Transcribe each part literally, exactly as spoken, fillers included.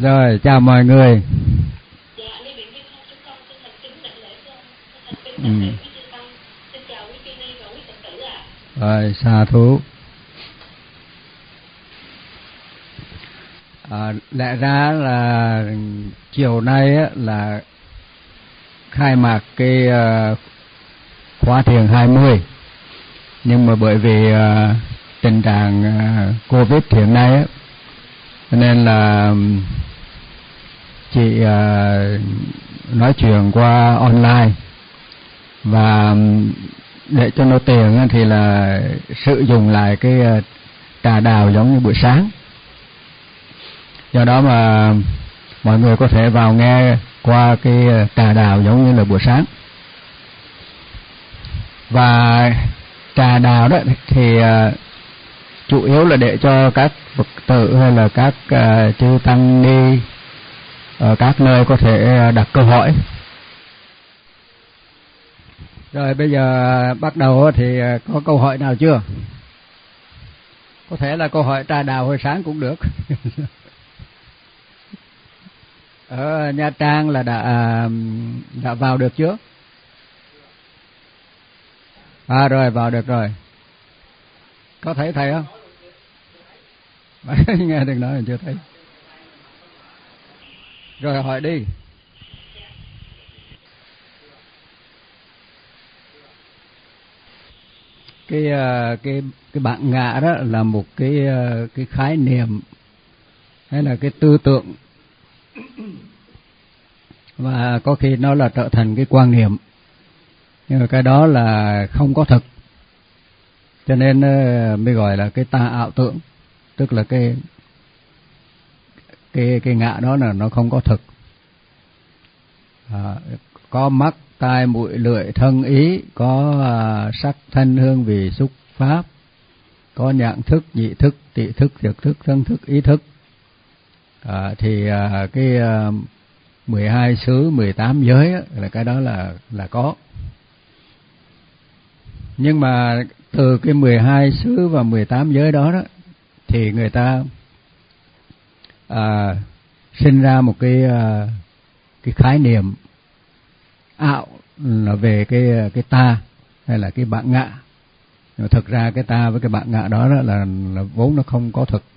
Rồi, chào mọi người. Dạ, Lê Biển Viên Thông chúng con xin thành kính đảnh lễ thưa ông. Thành kính Ừ. đảnh lễ quý chư tăng. Xin chào quý tiên ni và quý Phật tử ạ. Rồi, sa thú. À, lẽ ra là chiều nay á, là khai mạc cái uh, khóa thiền hai mươi, nhưng mà bởi vì uh, tình trạng uh, Covid hiện nay á, nên là chị uh, nói chuyện qua online, và để cho nó tiện thì là sử dụng lại cái uh, trà đào giống như buổi sáng. Do đó mà mọi người có thể vào nghe qua cái trà đào giống như là buổi sáng. Và trà đào đó thì uh, chủ yếu là để cho các Phật tử hay là các uh, chư tăng ni ở các nơi có thể đặt câu hỏi. Rồi bây giờ bắt đầu thì có câu hỏi nào chưa? Có thể là câu hỏi trà đào hồi sáng cũng được. Ở Nha Trang là đã đã vào được chưa? À rồi, vào được rồi. Có thấy thầy không? Nghe đừng nói là chưa thấy. Rồi hỏi đi. Cái cái cái bản ngã đó là một cái cái khái niệm hay là cái tư tưởng, và có khi nó là trở thành cái quan niệm, nhưng mà cái đó là không có thực, cho nên mới gọi là cái tà ảo tưởng, tức là cái cái cái ngã đó là nó không có thực. À, có mắt, tai, mũi, lưỡi, thân, ý, có à, sắc, thanh, hương, vị, xúc, pháp, có nhãn thức, nhị thức, tị thức, thiệt thức, thân thức, ý thức. À, thì à, cái à, mười hai xứ, mười tám giới á, là cái đó là là có. Nhưng mà từ cái mười hai xứ và mười tám giới đó đó thì người ta à, sinh ra một cái à, cái khái niệm ảo là về cái cái ta hay là cái bản ngã. Nhưng mà thực ra cái ta với cái bản ngã đó, đó là, là vốn nó không có thực.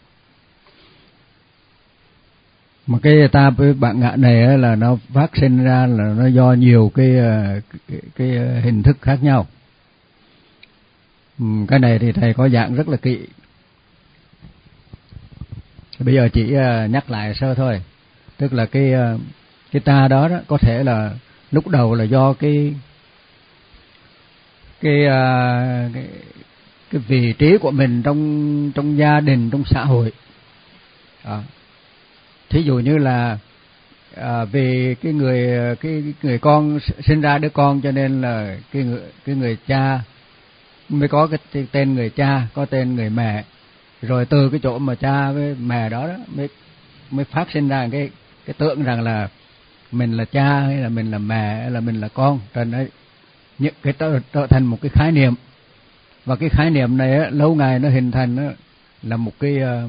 Mà cái ta với bản ngã này là nó phát sinh ra là nó do nhiều cái cái, cái hình thức khác nhau. Cái này thì thầy có giảng rất là kỹ. Bây giờ chỉ nhắc lại sơ thôi. Tức là cái cái ta đó, đó có thể là lúc đầu là do cái cái cái, cái vị trí của mình trong trong gia đình, trong xã hội. À, thí dụ như là à, vì cái người cái, cái người con sinh ra đứa con, cho nên là cái người cái người cha mới có cái tên người cha, có tên người mẹ, rồi từ cái chỗ mà cha với mẹ đó, đó mới mới phát sinh ra cái cái tưởng rằng là mình là cha hay là mình là mẹ hay là mình là con, cho nên những cái trở, trở thành một cái khái niệm. Và cái khái niệm này á, lâu ngày nó hình thành á, là một cái uh,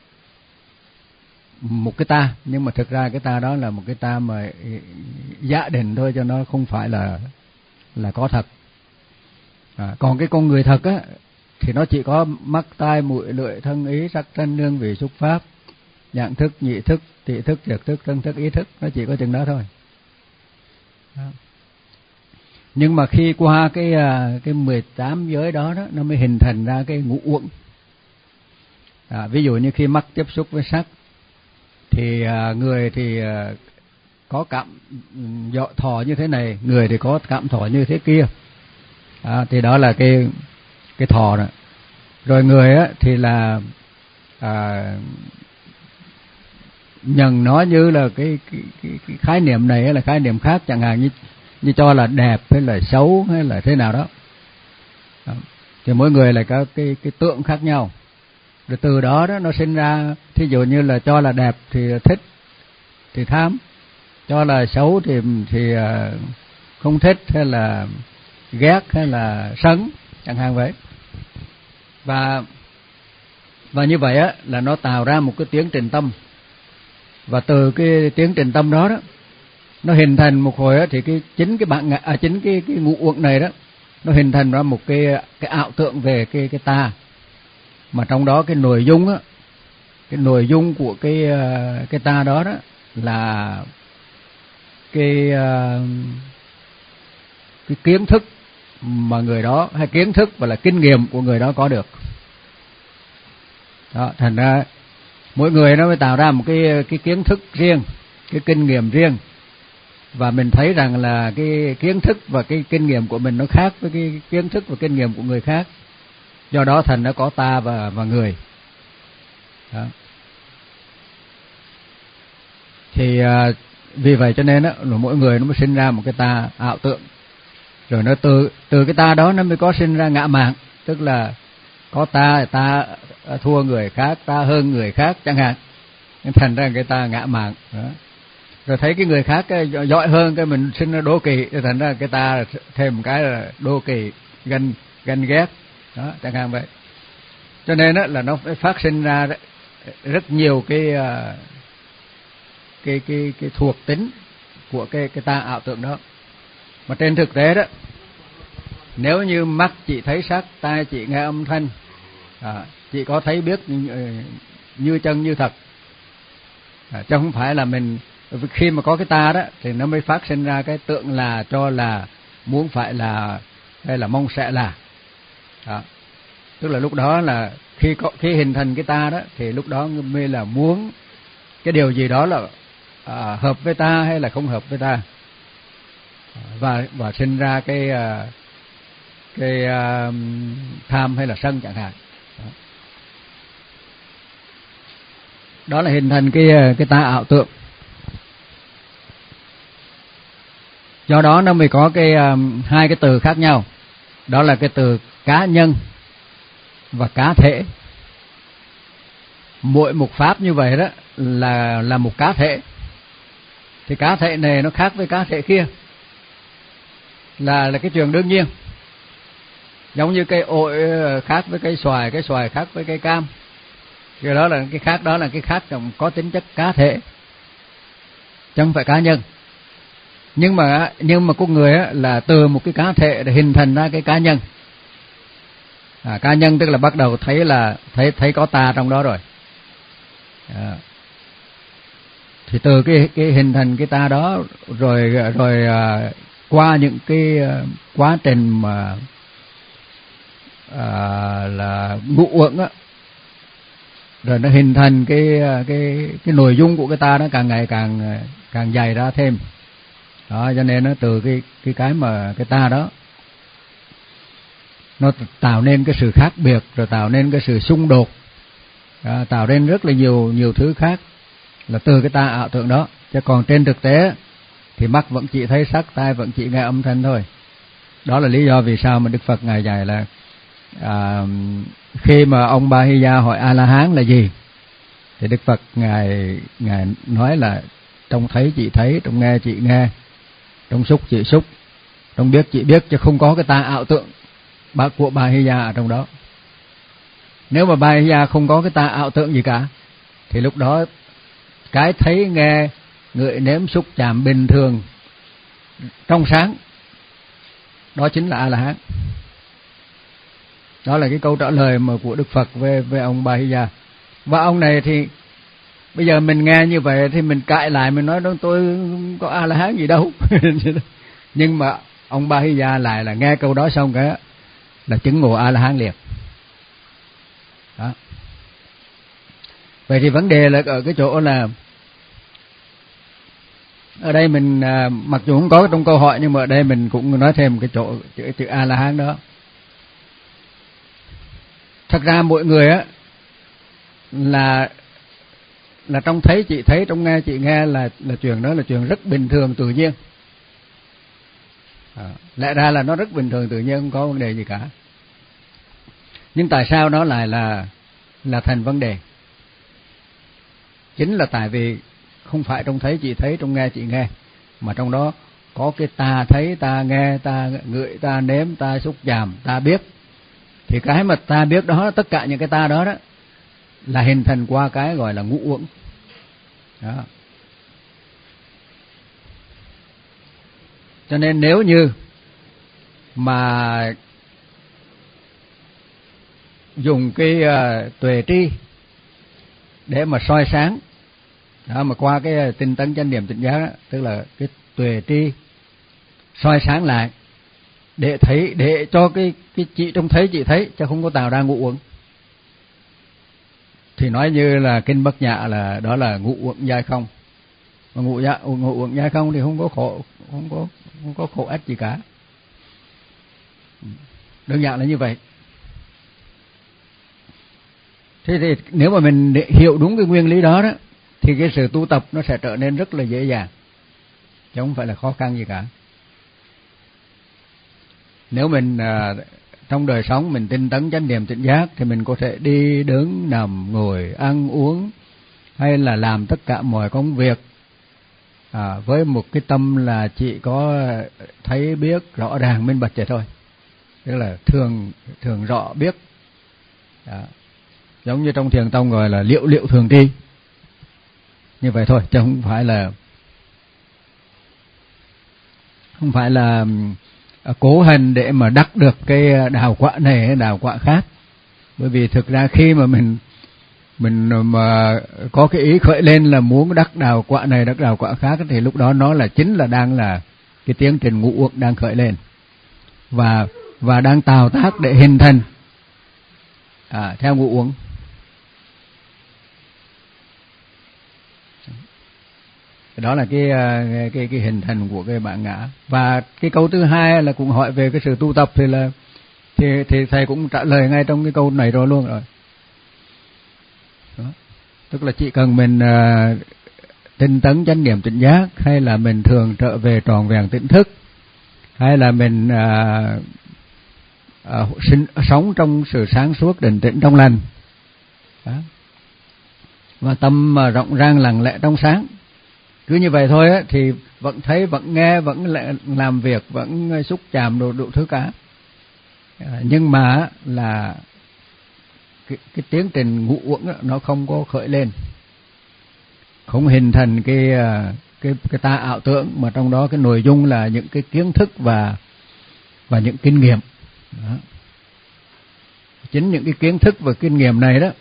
một cái ta, nhưng mà thực ra cái ta đó là một cái ta mà giả định thôi, cho nó không phải là là có thật. À, còn cái con người thật á thì nó chỉ có mắt, tai, mũi, lưỡi, thân, ý, sắc, thanh, hương, vị, xúc, pháp, nhãn thức, nhị thức, tị thức, thiệt thức, thân thức, ý thức, nó chỉ có chừng đó thôi. Đó. Nhưng mà khi qua cái cái mười tám giới đó, đó nó mới hình thành ra cái ngũ uẩn. À, ví dụ như khi mắt tiếp xúc với sắc thì à, người thì à, có cảm thọ như thế này, người thì có cảm thọ như thế kia. À, thì đó là cái cái thọ đó. Rồi người á thì là à, nhận nó như là cái, cái, cái, cái khái niệm này là khái niệm khác, chẳng hạn như như cho là đẹp hay là xấu hay là thế nào đó. Đó. Thì mỗi người lại có cái cái tượng khác nhau. Rồi từ đó đó nó sinh ra, thí dụ như là cho là đẹp thì thích thì tham, cho là xấu thì thì không thích hay là ghét hay là sân, chẳng hạn vậy. Và và như vậy á là nó tạo ra một cái tiến trình tâm. Và từ cái tiến trình tâm đó đó, nó hình thành một hồi đó, thì cái chính cái bạn à, chính cái cái ngũ uẩn này đó, nó hình thành ra một cái cái ảo tượng về cái cái ta, mà trong đó cái nội dung á, cái nội dung của cái cái ta đó đó là cái cái kiến thức mà người đó, hay kiến thức và là kinh nghiệm của người đó có được. Đó, thành ra mỗi người nó mới tạo ra một cái cái kiến thức riêng, cái kinh nghiệm riêng, và mình thấy rằng là cái kiến thức và cái kinh nghiệm của mình nó khác với cái kiến thức và kinh nghiệm của người khác. Do đó thành nó có ta và và người. Đó. Thì à, vì vậy cho nên á, mỗi người nó mới sinh ra một cái ta ảo tượng, rồi nó từ từ cái ta đó nó mới có sinh ra ngã mạn, tức là có ta, ta thua người khác, ta hơn người khác chẳng hạn, thành ra cái ta ngã mạn. Đó. Rồi thấy cái người khác cái giỏi hơn, cái mình sinh ra đố kỵ, thành ra cái ta thêm một cái là đố kỵ, ganh ganh ghét, đó chẳng hạn vậy. Cho nên đó là nó phải phát sinh ra rất nhiều cái cái cái cái thuộc tính của cái cái ta ảo tượng đó. Mà trên thực tế đó, nếu như mắt chỉ thấy sắc, tai chỉ nghe âm thanh, à, chỉ có thấy biết như, như chân như thật, à, chứ không phải là mình khi mà có cái ta đó thì nó mới phát sinh ra cái tượng là, cho là, muốn phải là, hay là mong sẽ là. Đó. Tức là lúc đó là khi có khi hình thành cái ta đó thì lúc đó mới là muốn cái điều gì đó là à, hợp với ta hay là không hợp với ta, và và sinh ra cái cái uh, tham hay là sân chẳng hạn. Đó. Đó là hình thành cái cái ta ảo tượng. Do đó nó mới có cái um, hai cái từ khác nhau, đó là cái từ cá nhân và cá thể. Mỗi một pháp như vậy đó là là một cá thể. Thì cá thể này nó khác với cá thể kia, là là cái chuyện đương nhiên. Giống như cây ổi khác với cây xoài, cây xoài khác với cây cam. Cái đó là cái khác, đó là cái khác có tính chất cá thể, chứ không phải cá nhân. Nhưng mà nhưng mà con người á, là từ một cái cá thể để hình thành ra cái cá nhân. À, cá nhân tức là bắt đầu thấy là thấy thấy có ta trong đó rồi. À. Thì từ cái cái hình thành cái ta đó rồi rồi à, qua những cái quá trình mà à, là ngũ uẩn á, rồi nó hình thành cái cái cái nội dung của cái ta nó càng ngày càng càng dày ra thêm. Đó, cho nên nó từ cái cái cái mà cái ta đó nó tạo nên cái sự khác biệt, rồi tạo nên cái sự xung đột, đó, tạo nên rất là nhiều nhiều thứ khác, là từ cái ta ảo tưởng đó. Chứ còn trên thực tế thì mắt vẫn chỉ thấy sắc, tai vẫn chỉ nghe âm thanh thôi. Đó là lý do vì sao mà Đức Phật ngài dạy là à, khi mà ông Ba Hy Gia hỏi A La Hán là gì, thì Đức Phật ngài ngài nói là trong thấy chỉ thấy, trong nghe chỉ nghe, trong xúc chỉ xúc, trong biết chỉ biết, chứ không có cái ta ảo tượng của Ba Hy Gia ở trong đó. Nếu mà Ba Hy Gia không có cái ta ảo tượng gì cả thì lúc đó cái thấy nghe ngửi nếm xúc chạm bình thường trong sáng, đó chính là A La Hán. Đó là cái câu trả lời mà của Đức Phật về về ông Ba Hy Gia. Và ông này thì bây giờ mình nghe như vậy thì mình cãi lại, mình nói đó tôi không có A La Hán gì đâu. Nhưng mà ông Ba Hy Gia lại là nghe câu đó xong cái là chứng ngộ A La Hán liền. Đó. Vậy thì vấn đề là ở cái chỗ là ở đây mình mặc dù không có trong câu hỏi, nhưng mà ở đây mình cũng nói thêm cái chỗ chữ, chữ A La Hán đó. Thật ra mỗi người á là là trong thấy chị thấy, trong nghe chị nghe là là chuyện đó là chuyện rất bình thường tự nhiên. À, lẽ ra là nó rất bình thường tự nhiên, không có vấn đề gì cả. Nhưng tại sao nó lại là là thành vấn đề? Chính là tại vì không phải trong thấy chị thấy, trong nghe chị nghe, mà trong đó có cái ta thấy, ta nghe, ta ngửi, ta nếm, ta xúc chạm, ta biết. Thì cái mà ta biết đó, tất cả những cái ta đó đó là hình thành qua cái gọi là ngũ uẩn. Đó. Cho nên nếu như mà dùng cái uh, tuệ tri để mà soi sáng đó, mà qua cái tinh tấn chánh niệm tỉnh giác đó, tức là cái tuệ tri soi sáng lại để thấy, để cho cái cái chị trông thấy chị thấy, chứ không có tạo ra ngũ uẩn. Thì nói như là kinh Bát Nhã là đó là ngũ uẩn giai không. Mà ngũ dạ ngũ uẩn giai không thì không có khổ, không có không có khổ ách gì cả. Đơn giản là như vậy. Thế thì nếu mà mình hiểu đúng cái nguyên lý đó đó thì cái sự tu tập nó sẽ trở nên rất là dễ dàng, chứ không phải là khó khăn gì cả. Nếu mình à, trong đời sống mình tinh tấn chánh niệm tỉnh giác thì mình có thể đi đứng nằm ngồi ăn uống hay là làm tất cả mọi công việc à, với một cái tâm là chỉ có thấy biết rõ ràng minh bạch vậy thôi, tức là thường thường rõ biết đó. Giống như trong thiền tông gọi là liệu liệu thường tri, như vậy thôi, chứ không phải là không phải là cố hành để mà đắc được cái đào quả này hay đào quả khác. Bởi vì thực ra khi mà mình mình mà có cái ý khởi lên là muốn đắc đào quả này đắc đào quả khác thì lúc đó nó là chính là đang là cái tiến trình ngũ uẩn đang khởi lên và và đang tạo tác để hình thành à, theo ngũ uẩn. Đó là cái cái cái hình thành của cái bản ngã. Và cái câu thứ hai là cũng hỏi về cái sự tu tập thì là thì thì thầy cũng trả lời ngay trong cái câu này rồi luôn rồi. Đó. Tức là chỉ cần mình uh, tinh tấn chánh niệm tỉnh giác, hay là mình thường trở về tròn vẹn tỉnh thức, hay là mình uh, uh, sinh, sống trong sự sáng suốt định tĩnh trong lành. Đó. Và tâm uh, rộng rang lặng lẽ trong sáng. Cứ như vậy thôi á, thì vẫn thấy, vẫn nghe, vẫn làm việc, vẫn xúc chạm đủ, đủ thứ cả. À, nhưng mà là cái, cái tiến trình ngũ uẩn nó không có khởi lên, không hình thành cái cái cái ta ảo tưởng, mà trong đó cái nội dung là những cái kiến thức và và những kinh nghiệm. Đó. Chính những cái kiến thức và kinh nghiệm này đó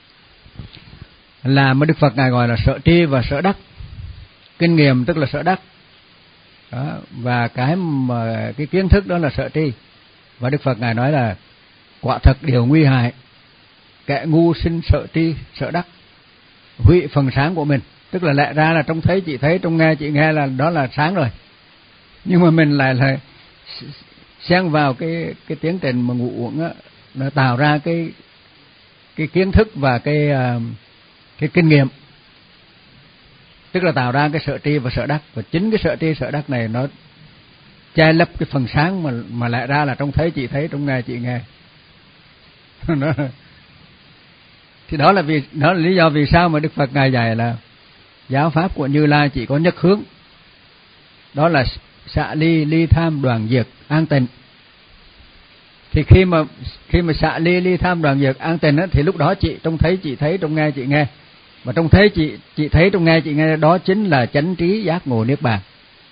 là mà Đức Phật ngài gọi là sở tri và sở đắc. Kinh nghiệm tức là sở đắc đó, và cái mà cái kiến thức đó là sở tri. Và Đức Phật ngài nói là quả thật điều nguy hại, kẻ ngu sinh sở tri sở đắc, hủy phần sáng của mình. Tức là lẽ ra là trông thấy chị thấy, trông nghe chị nghe là đó là sáng rồi, nhưng mà mình lại là xen vào cái cái tiến trình mà ngũ uẩn á, nó tạo ra cái cái kiến thức và cái cái kinh nghiệm, tức là tạo ra cái sở tri và sở đắc. Và chính cái sở tri sở đắc này nó che lấp cái phần sáng mà mà lẽ ra là trông thấy chị thấy, trông nghe chị nghe. Nó, thì đó là vì đó là lý do vì sao mà Đức Phật ngài dạy là giáo pháp của Như Lai chỉ có nhất hướng, đó là xả ly, ly tham, đoạn diệt, an tịnh. Thì khi mà khi mà xả ly, ly tham, đoạn diệt, an tịnh á, thì lúc đó chị trông thấy chị thấy, trông nghe chị nghe. Mà trông thấy chị chị thấy, trông nghe chị nghe, đó chính là chánh trí giác ngộ niết bàn.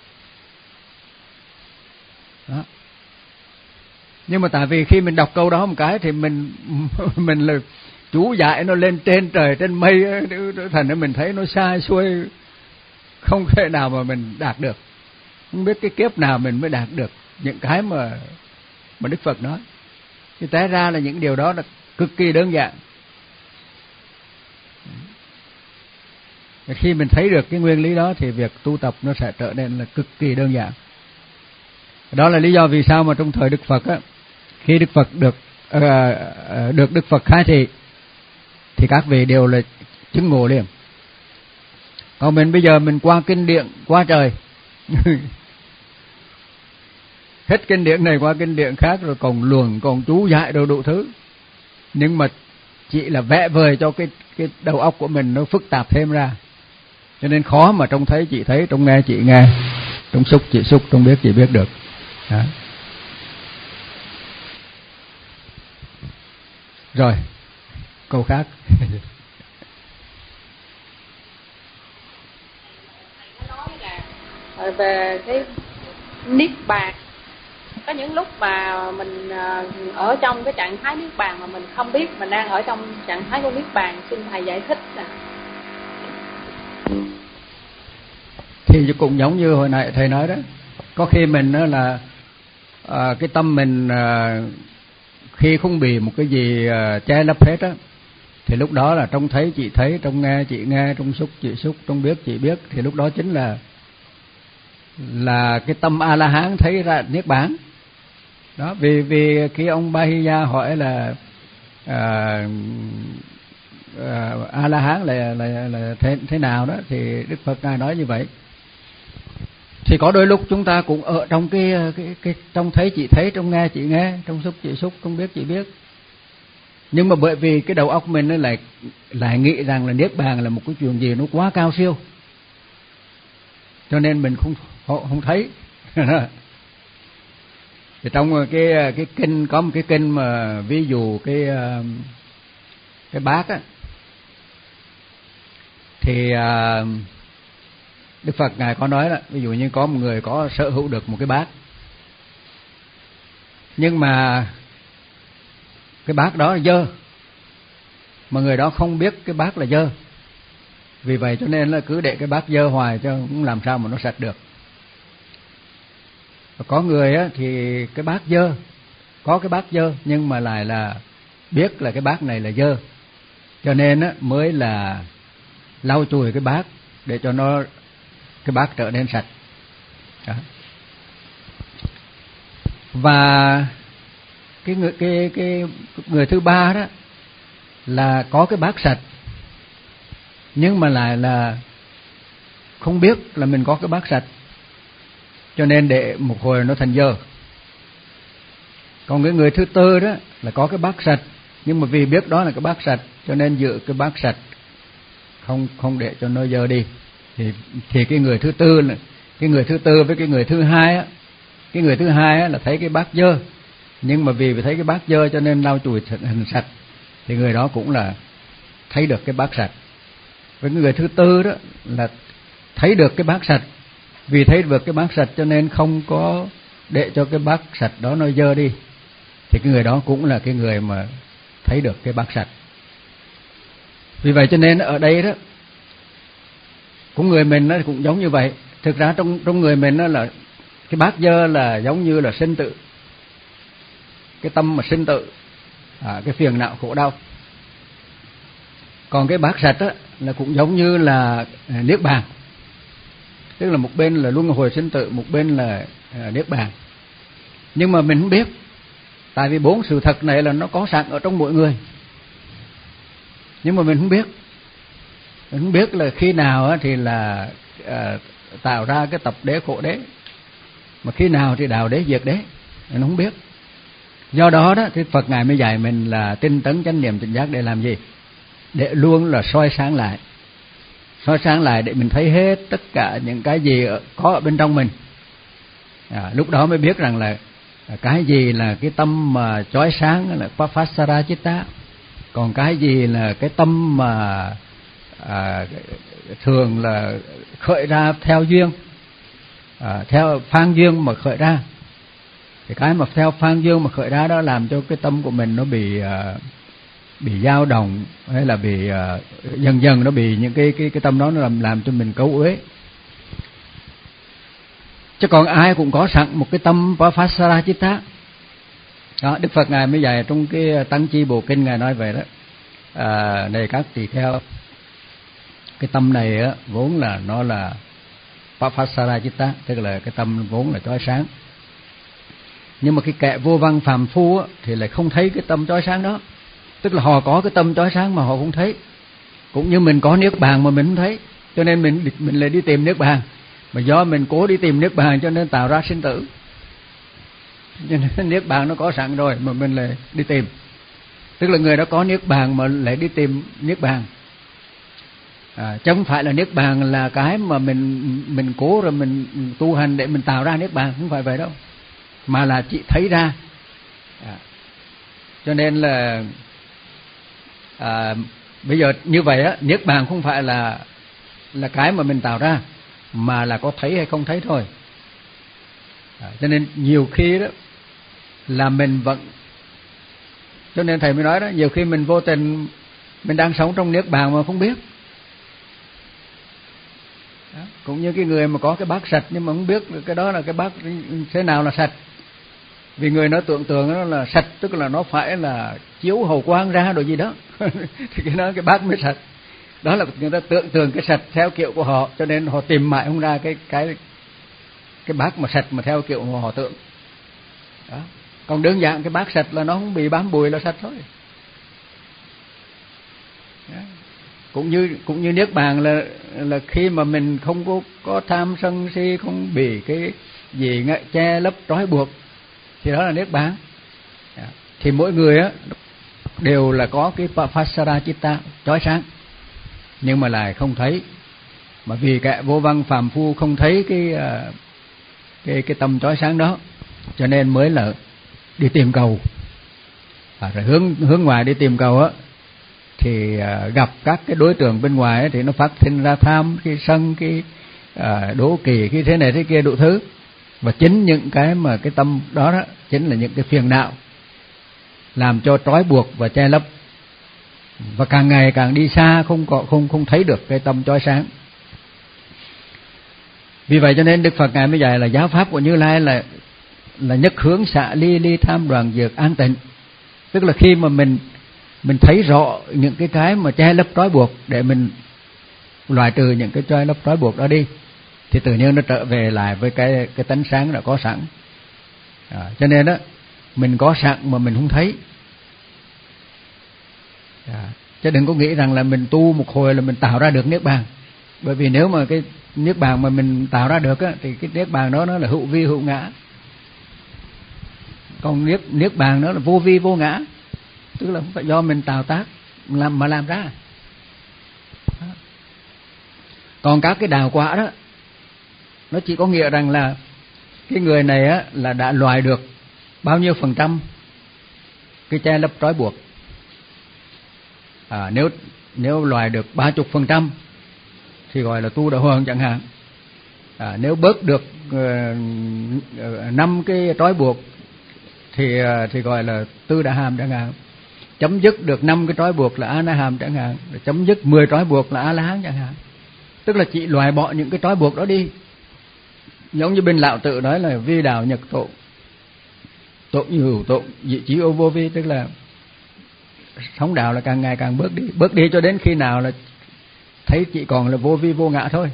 Đó. Nhưng mà tại vì khi mình đọc câu đó một cái thì mình mình là chú giải nó lên trên trời trên mây, thành ra mình thấy nó sai xuôi, không thể nào mà mình đạt được. Không biết cái kiếp nào mình mới đạt được những cái mà mà Đức Phật nói. Thì té ra là những điều đó là cực kỳ đơn giản. Khi mình thấy được cái nguyên lý đó thì việc tu tập nó sẽ trở nên là cực kỳ đơn giản. Đó là lý do vì sao mà trong thời Đức Phật á, khi Đức Phật được uh, được Đức Phật khai thị thì các vị đều là chứng ngộ liền. Còn mình bây giờ mình qua kinh điển qua trời hết kinh điển này qua kinh điển khác, rồi còn luồng, còn chú giải đồ đủ thứ, nhưng mà chỉ là vẽ vời cho cái cái đầu óc của mình nó phức tạp thêm ra, cho nên khó mà trông thấy chị thấy, trông nghe chị nghe, trông xúc chị xúc, trông biết chị biết được. Đó. Rồi câu khác. Nói là về cái niết bàn. Có những lúc mà mình ở trong cái trạng thái niết bàn mà mình không biết mình đang ở trong trạng thái của niết bàn, xin thầy giải thích nè. Thì cũng giống như hồi nãy thầy nói đó, có khi mình đó là à, cái tâm mình à, khi không bị một cái gì à, che lấp hết á, thì lúc đó là trông thấy chị thấy, trông nghe chị nghe, trông xúc chị xúc, trông biết chị biết, thì lúc đó chính là là cái tâm A La Hán thấy ra niết bàn. Đó, vì vì khi ông Bahiya hỏi là à, à, A La Hán là là là thế thế nào đó, thì Đức Phật ngài nói như vậy. Thì có đôi lúc chúng ta cũng ở trong cái cái cái trong thấy chị thấy, trong nghe chị nghe, trong xúc chị xúc, trong biết chị biết. Nhưng mà bởi vì cái đầu óc mình nó lại lại nghĩ rằng là niết bàn là một cái chuyện gì nó quá cao siêu, cho nên mình không không thấy. Thì trong cái cái kinh có một cái kinh mà ví dụ cái cái bát á, thì Đức Phật ngài có nói là ví dụ như có một người có sở hữu được một cái bát, nhưng mà cái bát đó là dơ, mà người đó không biết cái bát là dơ, vì vậy cho nên là cứ để cái bát dơ hoài cho cũng làm sao mà nó sạch được. Và có người á, thì cái bát dơ, có cái bát dơ nhưng mà lại là biết là cái bát này là dơ, cho nên á, mới là lau chùi cái bát để cho nó cái bát trở nên sạch. Đó. Và cái người cái cái người thứ ba đó là có cái bát sạch nhưng mà lại là không biết là mình có cái bát sạch, cho nên để một hồi nó thành dơ. Còn cái người thứ tư đó là có cái bát sạch nhưng mà vì biết đó là cái bát sạch cho nên giữ cái bát sạch, không không để cho nó dơ đi. Thì thì cái người thứ tư là cái người thứ tư với cái người thứ hai á, cái người thứ hai á là thấy cái bát dơ, nhưng mà vì thấy cái bát dơ cho nên lau chùi hình sạch, thì người đó cũng là thấy được cái bát sạch. Với người thứ tư đó là thấy được cái bát sạch, vì thấy được cái bát sạch cho nên không có để cho cái bát sạch đó nó dơ đi, thì cái người đó cũng là cái người mà thấy được cái bát sạch. Vì vậy cho nên ở đây đó, cũng người mình nó cũng giống như vậy. Thực ra trong trong người mình đó là cái bát dơ là giống như là sinh tử, cái tâm mà sinh tử, à, cái phiền não khổ đau. Còn cái bát sạch á là cũng giống như là niết bàn, tức là một bên là luân hồi sinh tử, một bên là niết bàn. Nhưng mà mình không biết, tại vì bốn sự thật này là nó có sẵn ở trong mỗi người, nhưng mà mình không biết. Mình không biết là khi nào thì là à, tạo ra cái tập đế khổ đế, mà khi nào thì đạo đế diệt đế, mình không biết. Do đó đó thì Phật ngài mới dạy mình là tinh tấn chánh niệm tỉnh giác để làm gì? Để luôn là soi sáng lại, soi sáng lại để mình thấy hết tất cả những cái gì có ở bên trong mình. À, lúc đó mới biết rằng là cái gì là cái tâm mà chói sáng là Papasara Chitta, còn cái gì là cái tâm mà à, thường là khởi ra theo duyên, à, theo phan duyên mà khởi ra. Thì cái mà theo phan duyên mà khởi ra đó làm cho cái tâm của mình nó bị à, bị dao động, hay là bị à, dần dần nó bị những cái cái cái tâm đó nó làm làm cho mình cấu uế. Chứ còn ai cũng có sẵn một cái tâm Papasara Chitta. Đó, Đức Phật ngài mới dạy trong cái Tăng Chi Bộ Kinh, ngài nói vậy đó. À, này các tỳ kheo, cái tâm này á vốn là nó là Papasara Chitta, tức là cái tâm vốn là chói sáng. Nhưng mà cái kẻ vô văn phàm phu á, thì lại không thấy cái tâm chói sáng đó. Tức là họ có cái tâm chói sáng mà họ không thấy. Cũng như mình có niết bàn mà mình không thấy, cho nên mình mình lại đi tìm niết bàn. Mà do mình cố đi tìm niết bàn cho nên tạo ra sinh tử. Cho nên niết bàn nó có sẵn rồi mà mình lại đi tìm. Tức là người đó có niết bàn mà lại đi tìm niết bàn. À, chứ không phải là niết bàn là cái mà mình mình cố rồi mình tu hành để mình tạo ra niết bàn, không phải vậy đâu, mà là chỉ thấy ra. À, cho nên là à, bây giờ như vậy á, niết bàn không phải là là cái mà mình tạo ra, mà là có thấy hay không thấy thôi. À, cho nên nhiều khi đó là mình vẫn, cho nên thầy mới nói đó, nhiều khi mình vô tình mình đang sống trong niết bàn mà không biết. Đó. Cũng như cái người mà có cái bát sạch nhưng mà không biết cái đó là cái bát thế nào là sạch. Vì người nó tưởng tượng nó là sạch, tức là nó phải là chiếu hào quang ra đồ gì đó thì cái đó cái bát mới sạch. Đó là người ta tưởng tượng cái sạch theo kiểu của họ, cho nên họ tìm mãi không ra cái cái cái bát mà sạch mà theo kiểu mà họ tưởng. Đó. Còn đơn giản cái bát sạch là nó không bị bám bụi là sạch thôi. Đó. Cũng như cũng như niết bàn là là khi mà mình không có có tham sân si, không bị cái gì ngại che lấp trói buộc, thì đó là niết bàn. Đó. Thì mỗi người á đều là có cái Pasara Chitta chói sáng, nhưng mà lại không thấy, mà vì kẻ vô văn phàm phu không thấy cái cái cái tâm chói sáng đó, cho nên mới là đi tìm cầu. À, rồi hướng hướng ngoài đi tìm cầu á, thì à, gặp các cái đối tượng bên ngoài ấy, thì nó phát sinh ra tham, cái sân, cái à, đố kỵ, cái thế này thế kia đủ thứ. Và chính những cái mà cái tâm đó, đó chính là những cái phiền não làm cho trói buộc và che lấp, và càng ngày càng đi xa, không có không không thấy được cái tâm chói sáng. Vì vậy cho nên Đức Phật ngài mới dạy là giáo pháp của Như Lai là là nhất hướng xạ ly, ly tham đoàn diệt an tịnh. Tức là khi mà mình mình thấy rõ những cái cái mà che lấp trói buộc, để mình loại trừ những cái che lấp trói buộc đó đi, thì tự nhiên nó trở về lại với cái cái tánh sáng đã có sẵn. À, cho nên đó mình có sẵn mà mình không thấy. À, chứ đừng có nghĩ rằng là mình tu một hồi là mình tạo ra được niết bàn. Bởi vì nếu mà cái niết bàn mà mình tạo ra được á, thì cái niết bàn đó nó là hữu vi hữu ngã. Còn niết niết bàn nó là vô vi vô ngã, tức là không phải do mình tạo tác làm mà làm ra. Đó. Còn các cái đào quả đó, nó chỉ có nghĩa rằng là cái người này á là đã loại được bao nhiêu phần trăm cái che lấp trói buộc. À, nếu nếu loại được ba chục phần trăm thì gọi là tu đạo hoàng chẳng hạn. À, nếu bớt được năm uh, cái trói buộc thì uh, thì gọi là tư đà hàm chẳng hạn. Chấm dứt được năm cái trói buộc là a na hàm chẳng hạn. Chấm dứt mười trói buộc là a la hán chẳng hạn. Tức là chỉ loại bỏ những cái trói buộc đó đi. Giống như bên Lão Tự nói là vi đạo nhật tụ, tụ như hữu tụ, dị trí ô vô vi, tức là sống đạo là càng ngày càng bớt đi, bớt đi cho đến khi nào là thấy chỉ còn là vô vi vô ngã thôi.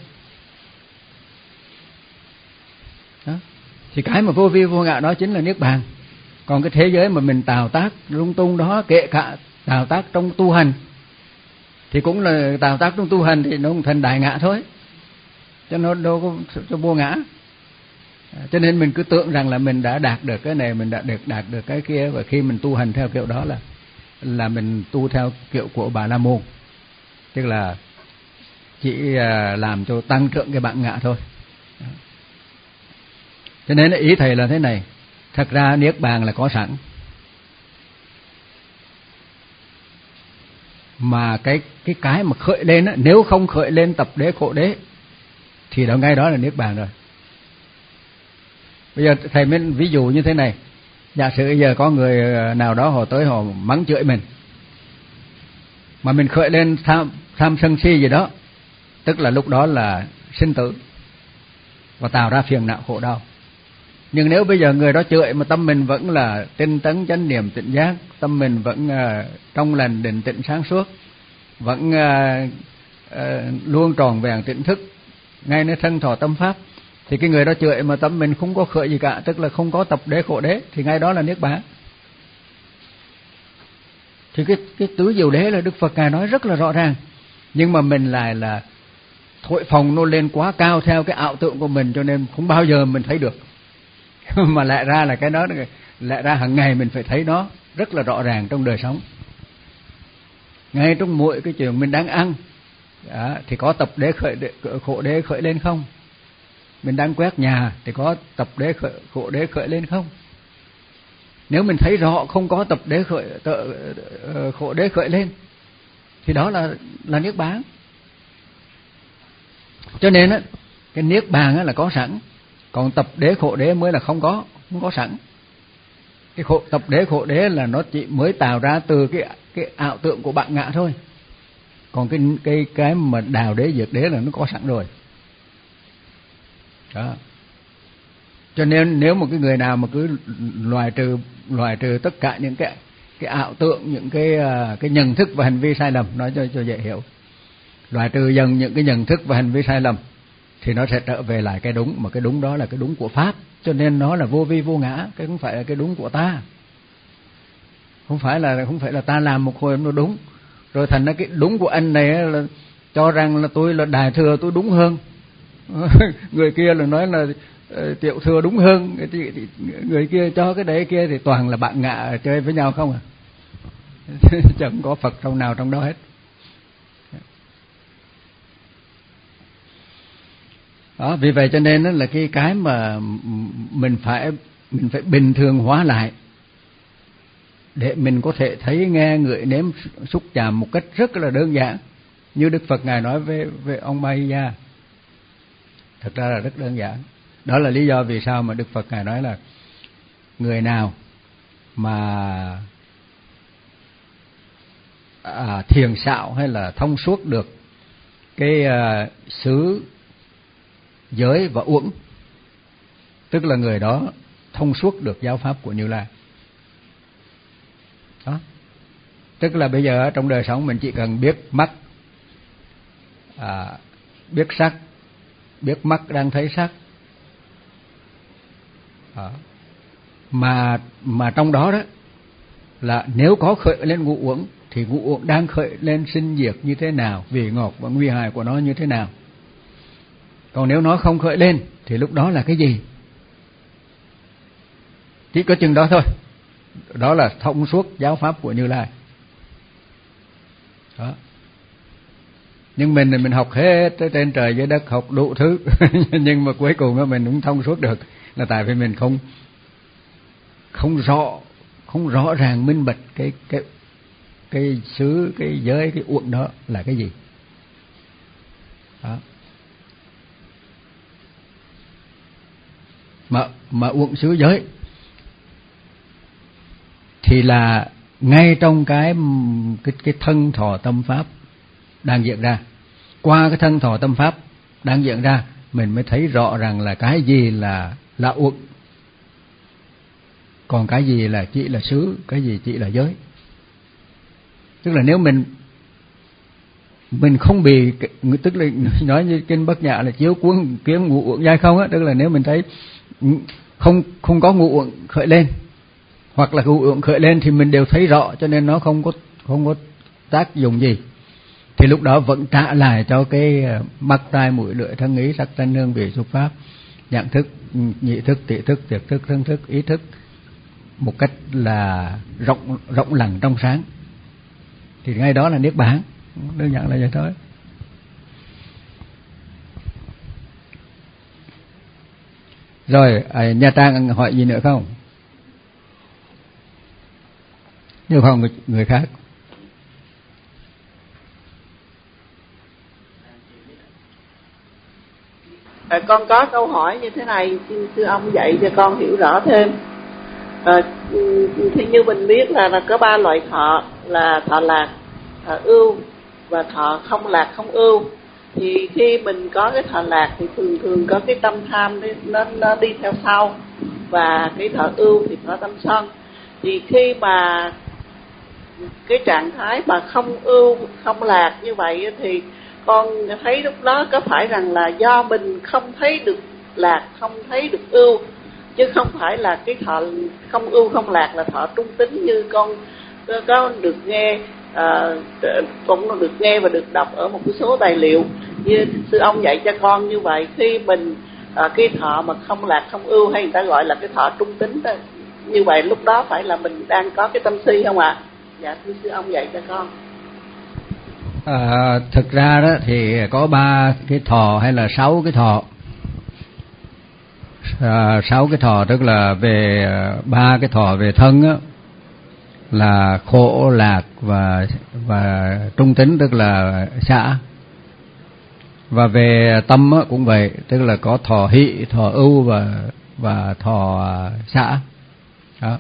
Đó. Thì cái mà vô vi vô ngã đó chính là niết bàn. Còn cái thế giới mà mình tạo tác lung tung đó, kể cả tạo tác trong tu hành, thì cũng là tạo tác trong tu hành thì nó cũng thành đại ngã thôi, cho nó đâu có cho vô ngã. Cho nên mình cứ tưởng rằng là mình đã đạt được cái này, mình đã được đạt được cái kia, và khi mình tu hành theo kiểu đó là là mình tu theo kiểu của Bà La Môn, tức là chỉ làm cho tăng trưởng cái bản ngã thôi. Cho nên ý thầy là thế này, thật ra niết bàn là có sẵn, mà cái cái cái mà khởi lên á, nếu không khởi lên tập đế khổ đế thì đó ngay đó là niết bàn rồi. Bây giờ thầy mới ví dụ như thế này, giả sử bây giờ có người nào đó họ tới họ mắng chửi mình, mà mình khởi lên tham, tham sân si gì đó, tức là lúc đó là sinh tử và tạo ra phiền não khổ đau. Nhưng nếu bây giờ người đó chửi mà tâm mình vẫn là tinh tấn chánh niệm tỉnh giác, tâm mình vẫn uh, trong lành định tĩnh sáng suốt, vẫn uh, uh, luôn tròn vẹn tỉnh thức, ngay nơi thân thọ tâm pháp, thì cái người đó chửi mà tâm mình không có khởi gì cả, tức là không có tập đế khổ đế, thì ngay đó là niết bàn. Thì cái cái tứ diệu đế là Đức Phật ngài nói rất là rõ ràng, nhưng mà mình lại là thổi phồng nó lên quá cao theo cái ảo tưởng của mình, cho nên không bao giờ mình thấy được. Mà lại ra là cái đó, lại ra hàng ngày mình phải thấy nó rất là rõ ràng trong đời sống. Ngay trong mỗi cái chuyện mình đang ăn đó, thì có tập đế khởi đế, khổ đế khởi lên không? Mình đang quét nhà thì có tập đế khởi, khổ đế khởi lên không? Nếu mình thấy rõ không có tập đế khởi, tự, khổ đế khởi lên thì đó là là niết bàn. Cho nên á, cái niết bàn á là có sẵn, Còn tập đế khổ đế mới là không có, không có sẵn. Cái khổ, tập đế khổ đế là nó chỉ mới tạo ra từ cái cái ảo tượng của bạn ngã thôi. Còn cái cái cái mà đào đế diệt đế là nó có sẵn rồi. Đó. Cho nên nếu một cái người nào mà cứ loại trừ loại trừ tất cả những cái cái ảo tượng, những cái cái nhận thức và hành vi sai lầm, nói cho cho dễ hiểu, loại trừ dần những cái nhận thức và hành vi sai lầm thì nó sẽ trở về lại cái đúng, mà cái đúng đó là cái đúng của pháp. Cho nên nó là vô vi vô ngã, cái không phải là cái đúng của ta. Không phải là không phải là ta làm một hồi nó đúng, rồi thành ra cái đúng của anh này là cho rằng là tôi là đại thừa, tôi đúng hơn. Người kia là nói là uh, tiểu thừa đúng hơn, thì, thì, người kia cho cái đấy kia thì toàn là bạn ngạ chơi với nhau không à. Chẳng có Phật trong nào trong đó hết. Đó, vì vậy cho nên đó là cái cái mà mình phải mình phải bình thường hóa lại để mình có thể thấy, nghe, ngửi, nếm, xúc chạm một cách rất là đơn giản, như Đức Phật ngài nói với với ông Mahiya. Thật ra là rất đơn giản. Đó là lý do vì sao mà Đức Phật ngài nói là người nào mà à, thiền xạo hay là thông suốt được cái à, xứ, giới và uẩn, tức là người đó thông suốt được giáo pháp của Như Lai. Đó. Tức là bây giờ trong đời sống mình chỉ cần biết mắt, à, biết sắc, biết mắt đang thấy sắc, đó. mà mà trong đó đó là nếu có khởi lên ngũ uẩn thì ngũ uẩn đang khởi lên sinh diệt như thế nào, vị ngọt và nguy hại của nó như thế nào. Còn nếu nó không khởi lên thì lúc đó là cái gì? Chỉ có chừng đó thôi. Đó là thông suốt giáo pháp của Như Lai. Đó. Nhưng mình thì mình học hết trên trời dưới đất, học đủ thứ nhưng mà cuối cùng mình cũng thông suốt được, là tại vì mình không không rõ không rõ ràng minh bạch cái cái cái xứ, cái giới, cái uẩn đó là cái gì. Đó. Mà mà uẩn xứ giới thì là ngay trong cái cái cái thân thọ tâm pháp đang diễn ra. Qua cái thân thọ tâm pháp đang diễn ra, mình mới thấy rõ rằng là cái gì là là uẩn, còn cái gì là chỉ là xứ, cái gì chỉ là giới. Tức là nếu mình mình không bị, tức là nói như kinh Bát Nhã là chiếu cuốn kiếm ngũ uẩn giai không á, tức là nếu mình thấy không không có ngũ uẩn khởi lên, hoặc là ngũ uẩn khởi lên thì mình đều thấy rõ, cho nên nó không có không có tác dụng gì, thì lúc đó vẫn trả lại cho cái mắt, tai, mũi, lưỡi, thân, ý, sắc, thanh, hương, vị, xúc, pháp, nhận thức, nhị thức, tị thức, tiệt thức, thân thức, ý thức một cách là rộng rộng lặng trong sáng, thì ngay đó là niết bàn. Đơn giản là vậy thôi. Rồi, Nha Trang hỏi gì nữa không? Nếu không người, người khác. À, con có câu hỏi như thế này, xin sư ông dạy cho con hiểu rõ thêm. À, thì như mình biết là, là có ba loại thọ, là thọ lạc, thọ ưu và thọ không lạc không ưu. Thì khi mình có cái thọ lạc thì thường thường có cái tâm tham nó, nó đi theo sau, và cái thọ ưu thì có tâm sân. Thì khi mà cái trạng thái mà không ưu không lạc như vậy thì con thấy lúc đó có phải rằng là do mình không thấy được lạc, không thấy được ưu, chứ không phải là cái thọ không ưu không lạc là thọ trung tính như con có được nghe, à, cũng được nghe và được đọc ở một cái số tài liệu như sư ông dạy cho con như vậy. Khi mình à, cái thọ mà không lạc không ưu, hay người ta gọi là cái thọ trung tính đó, như vậy lúc đó phải là mình đang có cái tâm si không ạ? À? Dạ thưa sư ông dạy cho con. À, thực ra đó thì có ba cái thọ hay là sáu cái thọ. À, sáu cái thọ tức là về ba cái thọ về thân á, là khổ, lạc và và trung tính, tức là xả. Và về tâm á, cũng vậy, tức là có thọ hỷ, thọ ưu và và thọ xả. Đó.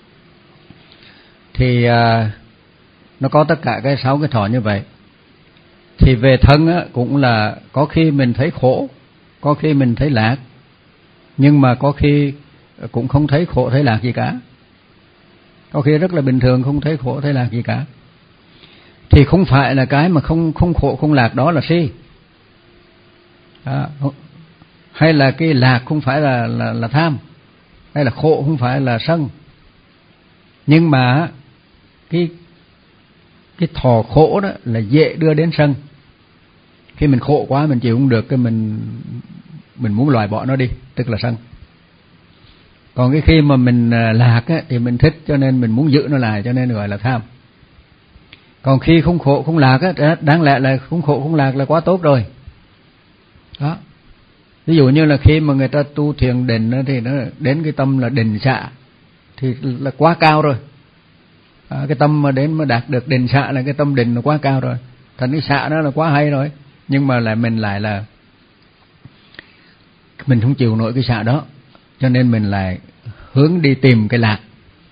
Thì à, nó có tất cả cái sáu cái thọ như vậy. Thì về thân á, cũng là có khi mình thấy khổ, có khi mình thấy lạc, nhưng mà có khi cũng không thấy khổ thấy lạc gì cả. Có khi rất là bình thường, không thấy khổ thấy lạc gì cả. Thì không phải là cái mà không không khổ không lạc đó là si. Đó. Hay là cái lạc không phải là là là tham, hay là khổ không phải là sân. Nhưng mà cái cái thọ khổ đó là dễ đưa đến sân. Khi mình khổ quá mình chịu không được, cái mình mình muốn loại bỏ nó đi, tức là sân. Còn cái khi mà mình lạc á, thì mình thích cho nên mình muốn giữ nó lại, cho nên gọi là tham. Còn khi không khổ không lạc á, đáng lẽ là không khổ không lạc là quá tốt rồi. Đó. Ví dụ như là khi mà người ta tu thiền định á, thì nó đến cái tâm là định xạ thì là quá cao rồi. À, cái tâm mà đến mà đạt được định xạ là cái tâm định là quá cao rồi. Thành cái xạ đó là quá hay rồi. Nhưng mà lại mình lại là mình không chịu nổi cái xạ đó, cho nên mình lại hướng đi tìm cái lạc.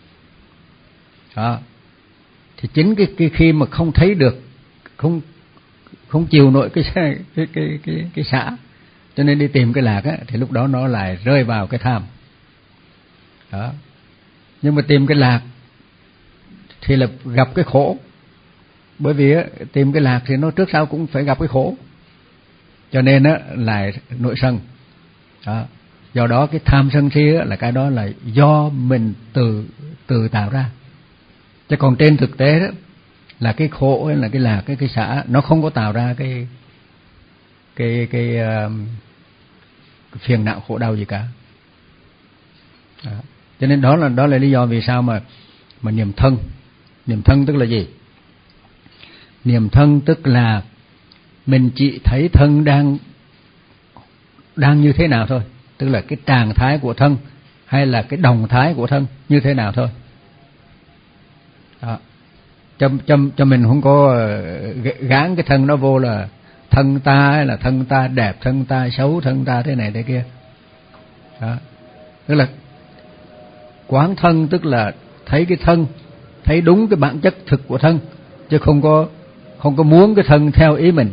Đó. Thì chính cái, cái khi mà không thấy được, không không chịu nổi cái cái cái cái cái, cái xạ, cho nên đi tìm cái lạc á, thì lúc đó nó lại rơi vào cái tham. Đó. Nhưng mà tìm cái lạc thì là gặp cái khổ. Bởi vì á, tìm cái lạc thì nó trước sau cũng phải gặp cái khổ, cho nên á lại nội sân. Đó. Do đó cái tham sân si á, là cái đó là do mình tự tự tạo ra. Chứ còn trên thực tế đó là cái khổ hay là cái lạc, cái cái xả nó không có tạo ra cái cái cái, uh, cái phiền não khổ đau gì cả. Đó. Cho nên đó là đó là lý do vì sao mà mà niệm thân. Niệm thân tức là gì? Niệm thân tức là mình chỉ thấy thân đang đang như thế nào thôi, tức là cái trạng thái của thân hay là cái động thái của thân như thế nào thôi. Đó. Cho, cho, cho mình không có gán cái thân nó vô là thân ta hay là thân ta đẹp, thân ta xấu, thân ta thế này thế kia. Đó. Tức là quán thân tức là thấy cái thân, thấy đúng cái bản chất thực của thân, chứ không có không có muốn cái thân theo ý mình.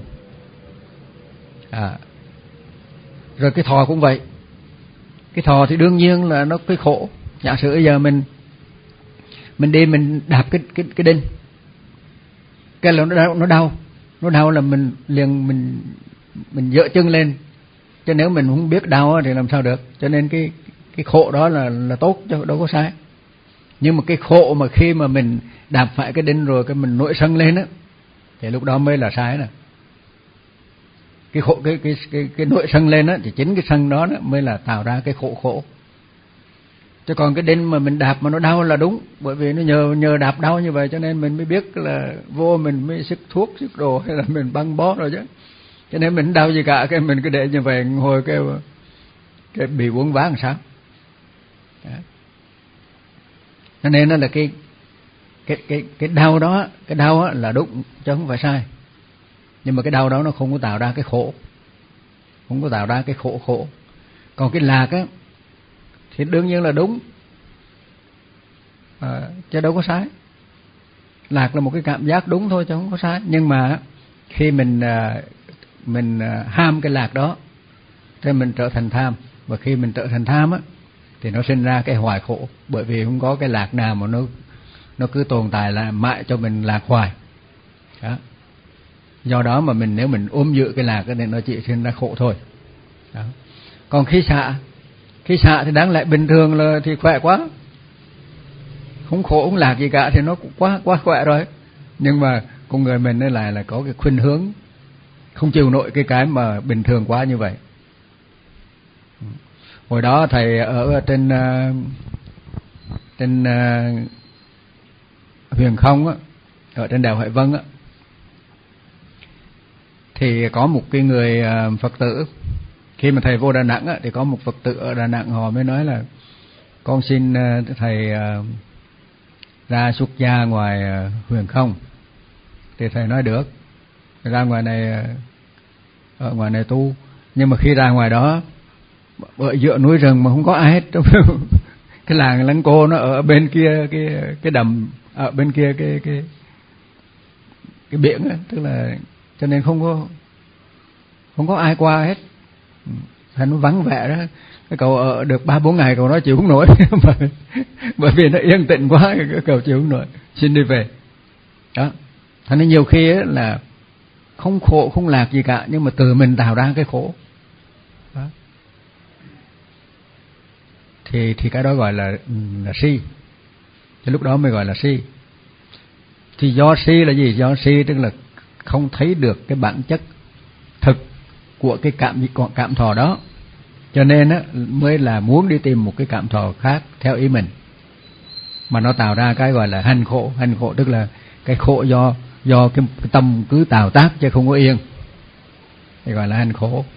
À. Rồi cái thọ cũng vậy. Cái thọ thì đương nhiên là nó cái khổ. Giả sử bây giờ mình mình đi mình đạp cái cái cái đinh, cái là nó đau, nó đau, nó đau là mình liền mình mình dỡ chân lên. Chứ nếu mình không biết đau thì làm sao được. Cho nên cái cái khổ đó là là tốt chứ đâu có sai. Nhưng mà cái khổ mà khi mà mình đạp phải cái đinh rồi cái mình nổi sân lên á, thì lúc đó mới là sai nè. Cái khổ cái cái cái cái nổi sân lên á, thì chính cái sân đó, đó mới là tạo ra cái khổ khổ. Chứ còn cái đinh mà mình đạp mà nó đau là đúng, bởi vì nó nhờ nhờ đạp đau như vậy cho nên mình mới biết là vô mình mới sức thuốc sức đồ hay là mình băng bó rồi chứ. Cho nên mình đau gì cả, cái mình cứ để như vậy hồi cái cái bị uống ván làm sao. Đó. Cho nên nó là cái cái cái cái đau đó, cái đau á là đúng chứ không phải sai. Nhưng mà cái đau đó nó không có tạo ra cái khổ, không có tạo ra cái khổ khổ. Còn cái lạc á thì đương nhiên là đúng, à, chứ đâu có sai. Lạc là một cái cảm giác đúng thôi chứ không có sai. Nhưng mà khi mình mình ham cái lạc đó thì mình trở thành tham, và khi mình trở thành tham á thì nó sinh ra cái hoài khổ, bởi vì không có cái lạc nào mà nó nó cứ tồn tại là mãi cho mình lạc hoài. Đó. Do đó mà mình nếu mình ôm giữ cái lạc thì nó chỉ sinh ra khổ thôi. Đó. Còn khi xả, khi xả thì đáng lẽ bình thường là thì khỏe quá, không khổ không lạc gì cả thì nó cũng quá quá khỏe rồi. Nhưng mà con người mình nó lại là có cái khuynh hướng không chịu nổi cái cái mà bình thường quá như vậy. Hồi đó thầy ở trên trên Huyền Không á, ở trên đèo Hải Vân á, thì có một cái người Phật tử, khi mà thầy vô Đà Nẵng á, thì có một Phật tử ở Đà Nẵng họ mới nói là con xin thầy ra xuất gia ngoài Huyền Không. Thì thầy nói được, ra ngoài này ở ngoài này tu, nhưng mà khi ra ngoài đó ở giữa núi rừng mà không có ai hết. Cái làng Lăng Cô nó ở bên kia cái cái đầm, ở bên kia cái cái cái biển ấy, tức là cho nên không có không có ai qua hết, thành nó vắng vẻ đó. Cái cậu ở được ba bốn ngày cậu nói chịu không nổi, bởi vì nó yên tĩnh quá, cái cậu chịu không nổi, xin đi về. Đó, thành nên nhiều khi ấy là không khổ không lạc gì cả, nhưng mà từ mình tạo ra cái khổ. Đó. Thì thì cái đó gọi là là si. Thì lúc đó mới gọi là si. Thì do si là gì? Do si tức là không thấy được cái bản chất thực của cái cảm cảm thọ đó, cho nên á mới là muốn đi tìm một cái cảm thọ khác theo ý mình, mà nó tạo ra cái gọi là hành khổ. Hành khổ tức là cái khổ do do cái, cái tâm cứ tạo tác chứ không có yên, thì gọi là hành khổ.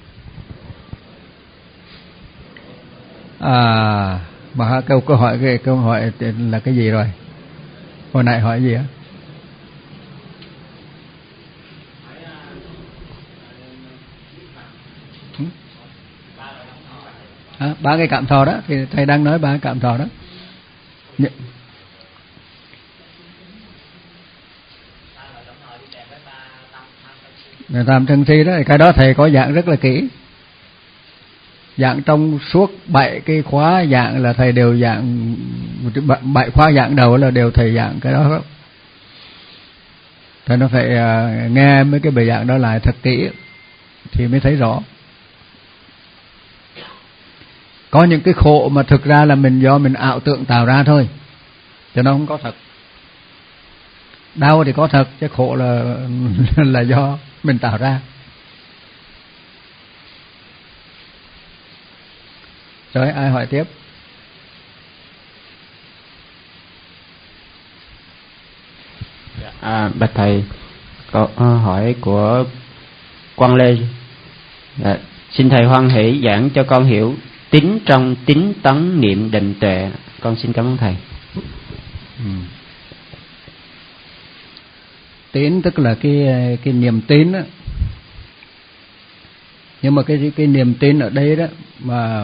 À, mà câu câu hỏi cái câu hỏi là cái gì rồi? Hồi nãy hỏi gì á? À, ba cái cảm thọ đó, thì thầy đang nói ba cái cảm thọ đó. Người tam thân si đó, cái đó thầy có dạng rất là kỹ, dạng trong suốt bảy cái khóa dạng là thầy đều dạng, bảy khóa dạng đầu là đều thầy dạng cái đó. Thầy nó phải uh, nghe mấy cái bài dạng đó lại thật kỹ thì mới thấy rõ. Có những cái khổ mà thực ra là mình do mình ảo tưởng tạo ra thôi, cho nó không có thật. Đau thì có thật, chứ khổ là là do mình tạo ra. Rồi ai hỏi tiếp? À, bạch thầy, câu uh, hỏi của Quang Lê. À, xin thầy hoan hỷ giảng cho con hiểu tín trong tín tấn niệm định tuệ. Con xin cảm ơn thầy. Ừ. Tín tức là cái cái niềm tin đó. Nhưng mà cái cái niềm tin ở đây đó mà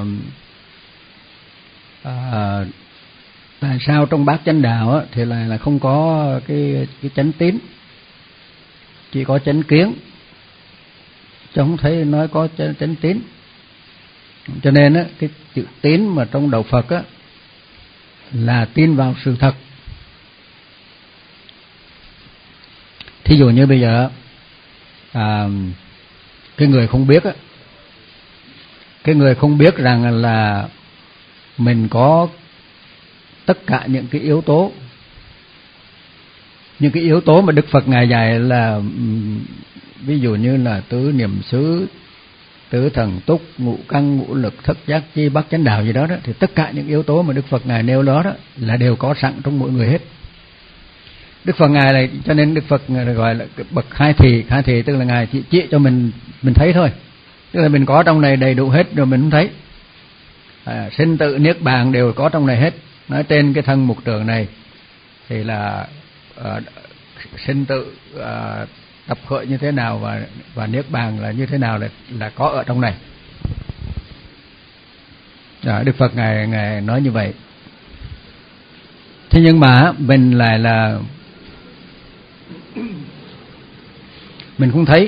à, tại sao trong bát chánh đạo á, thì là là không có cái cái chánh tín, chỉ có chánh kiến, chứ không thấy nói có chánh, chánh tín. Cho nên á, cái chữ tín mà trong đạo Phật á là tin vào sự thật. Thí dụ như bây giờ à, cái người không biết á, cái người không biết rằng là mình có tất cả những cái yếu tố, những cái yếu tố mà Đức Phật ngài dạy là ví dụ như là tứ niệm xứ, tứ thần túc, ngũ căn, ngũ lực, thất giác chi, bát chánh đạo gì đó đó, thì tất cả những yếu tố mà Đức Phật ngài nêu đó đó là đều có sẵn trong mỗi người hết. Đức Phật ngài này, cho nên Đức Phật gọi là bậc khai thị. Khai thị tức là ngài chỉ, chỉ cho mình mình thấy thôi, tức là mình có trong này đầy đủ hết rồi mình không thấy. À, sinh tử niết bàn đều có trong này hết. Nói trên cái thân mục trường này thì là uh, sinh tử uh, tập khởi như thế nào và và niết bàn là như thế nào là là có ở trong này. À, Đức Phật ngài ngài nói như vậy. Thế nhưng mà mình lại là mình không thấy,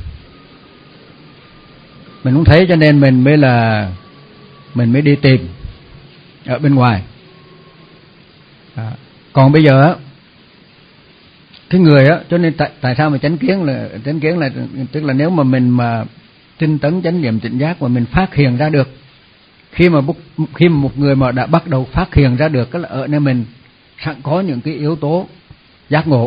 mình không thấy cho nên mình mới là mình mới đi tìm ở bên ngoài. À, còn bây giờ á, cái người á, cho nên tại, tại sao mà chánh kiến là chánh kiến là tức là nếu mà mình mà tinh tấn chánh niệm tỉnh giác mà mình phát hiện ra được, khi mà khi mà một người mà đã bắt đầu phát hiện ra được, cái là ở nơi mình sẵn có những cái yếu tố giác ngộ.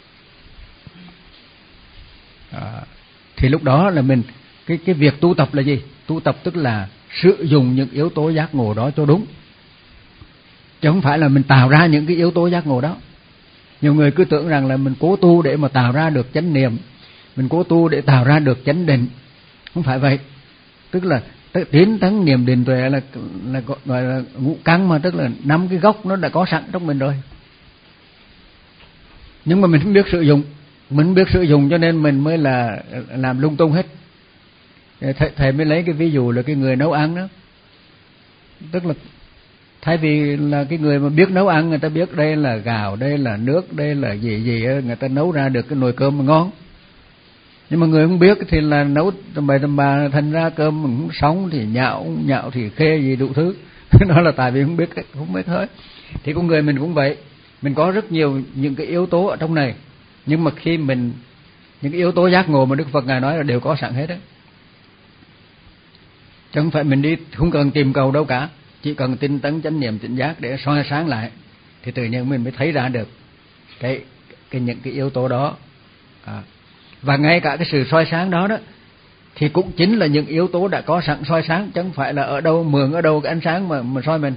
À, thì lúc đó là mình cái cái việc tu tập là gì? Tu tập tức là sử dụng những yếu tố giác ngộ đó cho đúng, chứ không phải là mình tạo ra những cái yếu tố giác ngộ đó. Nhiều người cứ tưởng rằng là mình cố tu để mà tạo ra được chánh niệm, mình cố tu để tạo ra được chánh định. Không phải vậy. Tức là tiến tấn niệm định tuệ là là gọi là ngũ căn mà, tức là năm cái gốc nó đã có sẵn trong mình rồi. Nhưng mà mình không biết sử dụng, mình không biết sử dụng cho nên mình mới là làm lung tung hết. thầy, thầy mới lấy cái ví dụ là cái người nấu ăn đó, tức là thay vì là cái người mà biết nấu ăn, người ta biết đây là gạo, đây là nước, đây là gì gì, người ta nấu ra được cái nồi cơm mà ngon. Nhưng mà người không biết thì là nấu tầm bậy tầm bạ, thành ra cơm cũng sống thì nhạo, nhạo thì khê gì đủ thứ. Đó là tại vì không biết, không biết hết. Thì con người mình cũng vậy, mình có rất nhiều những cái yếu tố ở trong này, nhưng mà khi mình những cái yếu tố giác ngộ mà Đức Phật ngài nói là đều có sẵn hết đấy. Chứ không phải mình đi không cần tìm cầu đâu cả, chỉ cần tinh tấn chánh niệm tỉnh giác để soi sáng lại thì tự nhiên mình mới thấy ra được cái cái những cái yếu tố đó. À. Và ngay cả cái sự soi sáng đó đó thì cũng chính là những yếu tố đã có sẵn soi sáng, chứ không phải là ở đâu mượn ở đâu cái ánh sáng mà mà soi mình.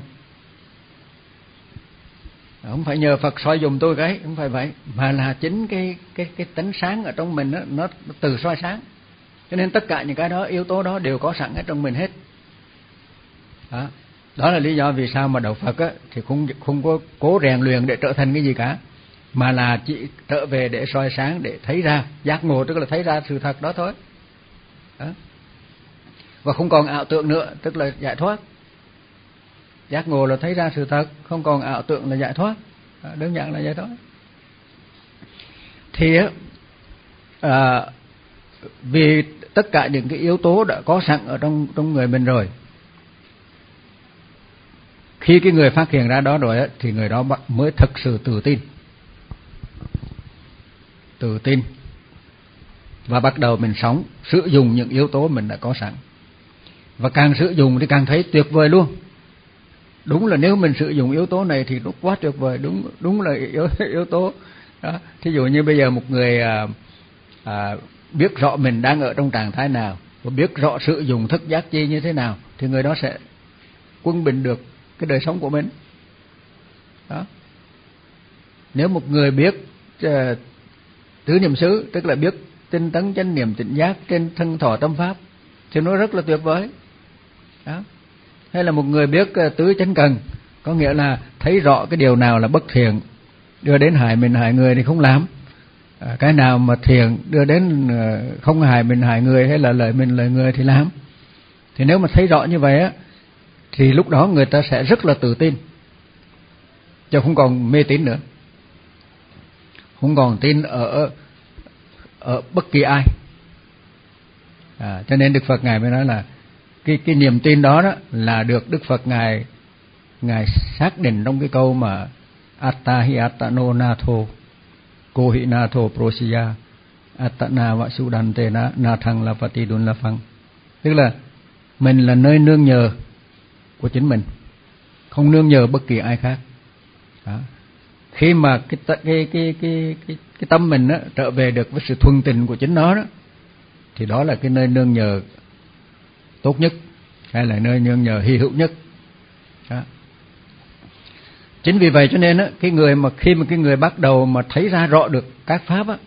Không phải nhờ Phật soi dùm tôi cái, không phải vậy, mà là chính cái cái cái tánh sáng ở trong mình đó, nó, nó từ soi sáng. Cho nên tất cả những cái đó, yếu tố đó đều có sẵn ở trong mình hết. Đó, đó là lý do vì sao mà đạo Phật á, thì không không có cố rèn luyện để trở thành cái gì cả, mà là chỉ trở về để soi sáng, để thấy ra giác ngộ, tức là thấy ra sự thật đó thôi. Đó. Và không còn ảo tưởng nữa, tức là giải thoát. Giác ngộ là thấy ra sự thật, không còn ảo tưởng là giải thoát. Đó, đơn giản là vậy đó. Thì à, vì tất cả những cái yếu tố đã có sẵn ở trong trong người mình rồi, khi cái người phát hiện ra đó rồi á, thì người đó mới thực sự tự tin, tự tin và bắt đầu mình sống sử dụng những yếu tố mình đã có sẵn. Và càng sử dụng thì càng thấy tuyệt vời luôn. Đúng là nếu mình sử dụng yếu tố này thì nó quá tuyệt vời, đúng đúng là yếu, yếu tố đó. Thí dụ như bây giờ một người à, à, biết rõ mình đang ở trong trạng thái nào và biết rõ sử dụng thức giác chi như thế nào thì người đó sẽ quân bình được cái đời sống của mình. Đó. Nếu một người biết uh, tứ niệm xứ, tức là biết tinh tấn chánh niệm tỉnh giác trên thân thọ tâm pháp, thì nó rất là tuyệt vời. Đó. Hay là một người biết uh, tứ chánh cần, có nghĩa là thấy rõ cái điều nào là bất thiện đưa đến hại mình hại người thì không làm, uh, cái nào mà thiện đưa đến uh, không hại mình hại người hay là lợi mình lợi người thì làm. Thì nếu mà thấy rõ như vậy á, thì lúc đó người ta sẽ rất là tự tin, chứ không còn mê tín nữa, không còn tin ở ở bất kỳ ai. À, cho nên Đức Phật ngài mới nói là cái cái niềm tin đó đó là được Đức Phật ngài ngài xác định trong cái câu mà Atta hi attano natho ko hi natho prosiya attana vasudante na nathang lapati dun lafang, tức là mình là nơi nương nhờ của chính mình, không nương nhờ bất kỳ ai khác. Đó. Khi mà cái cái cái cái cái, cái tâm mình đó, trở về được với sự thuần tình của chính nó đó, thì đó là cái nơi nương nhờ tốt nhất, hay là nơi nương nhờ hy hữu nhất. Đó. Chính vì vậy cho nên đó, cái người mà khi mà cái người bắt đầu mà thấy ra rõ được các pháp á,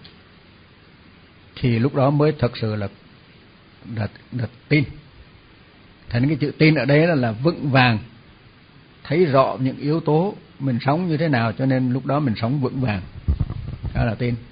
thì lúc đó mới thật sự là đặt, đặt tin. Thành cái chữ tin ở đây là, là vững vàng, thấy rõ những yếu tố mình sống như thế nào, cho nên lúc đó mình sống vững vàng. Đó là tin.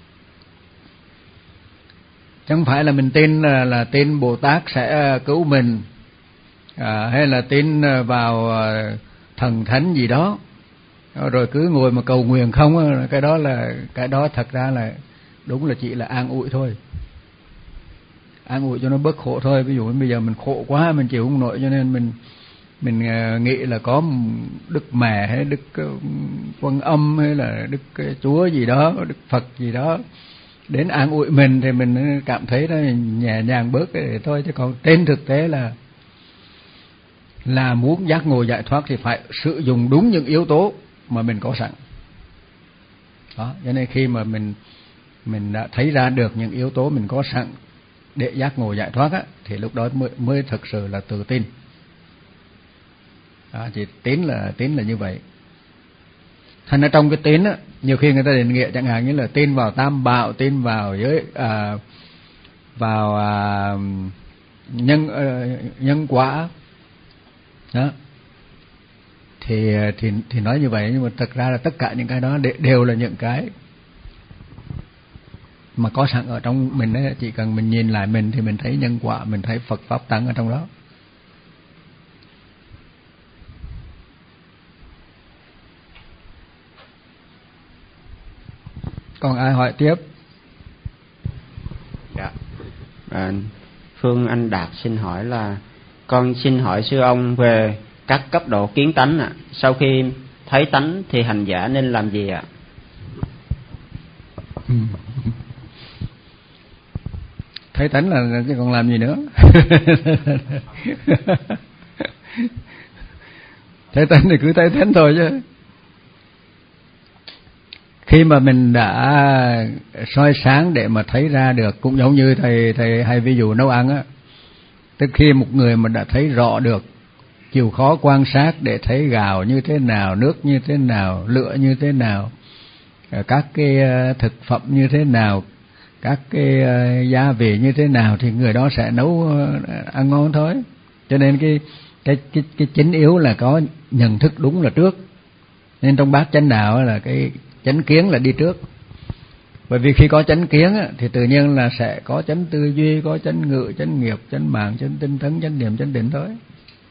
Chẳng phải là mình tin là, là tin Bồ Tát sẽ cứu mình, à, hay là tin vào thần thánh gì đó rồi cứ ngồi mà cầu nguyện không. Cái đó là cái đó thật ra là đúng là chỉ là an ủi thôi, an ủi cho nó bớt khổ thôi. Ví dụ bây giờ mình khổ quá, mình chịu không nổi, cho nên mình mình nghĩ là có Đức Mẹ hay Đức Quan Âm hay là Đức Chúa gì đó, Đức Phật gì đó đến an ủi mình thì mình cảm thấy nó nhẹ nhàng bớt cái thôi. Chứ còn trên thực tế là là muốn giác ngộ giải thoát thì phải sử dụng đúng những yếu tố mà mình có sẵn. Đó, cho nên khi mà mình mình đã thấy ra được những yếu tố mình có sẵn để giác ngộ giải thoát á, thì lúc đó mới, mới thực sự là tự tin. Đó, chỉ tín là tín là như vậy. Thành ra trong cái tín á, nhiều khi người ta định nghĩa chẳng hạn như là tin vào tam bảo, tin vào giới à, vào à, nhân à, nhân quả đó, thì thì thì nói như vậy, nhưng mà thật ra là tất cả những cái đó đều là những cái mà có sẵn ở trong mình ấy, chỉ cần mình nhìn lại mình thì mình thấy nhân quả, mình thấy Phật pháp tánh ở trong đó. Còn ai hỏi tiếp? Dạ. À, Phương Anh Đạt xin hỏi là con xin hỏi sư ông về các cấp độ kiến tánh ạ. À. Sau khi thấy tánh thì hành giả nên làm gì ạ? À? Thấy tánh là chứ còn làm gì nữa? Thấy tánh thì cứ thấy tánh thôi chứ. Khi mà mình đã soi sáng để mà thấy ra được, cũng giống như thầy thầy hay ví dụ nấu ăn á, tức khi một người mà đã thấy rõ được, chịu khó quan sát để thấy gạo như thế nào, nước như thế nào, lửa như thế nào, các cái thực phẩm như thế nào, các cái gia vị như thế nào, thì người đó sẽ nấu ăn ngon thôi. Cho nên cái cái cái cái chính yếu là có nhận thức đúng là trước. Nên trong bát chánh đạo là cái chánh kiến là đi trước. Bởi vì khi có chánh kiến thì tự nhiên là sẽ có chánh tư duy, có chánh ngữ, chánh nghiệp, chánh mạng, chánh tinh tấn, chánh niệm, chánh định thôi.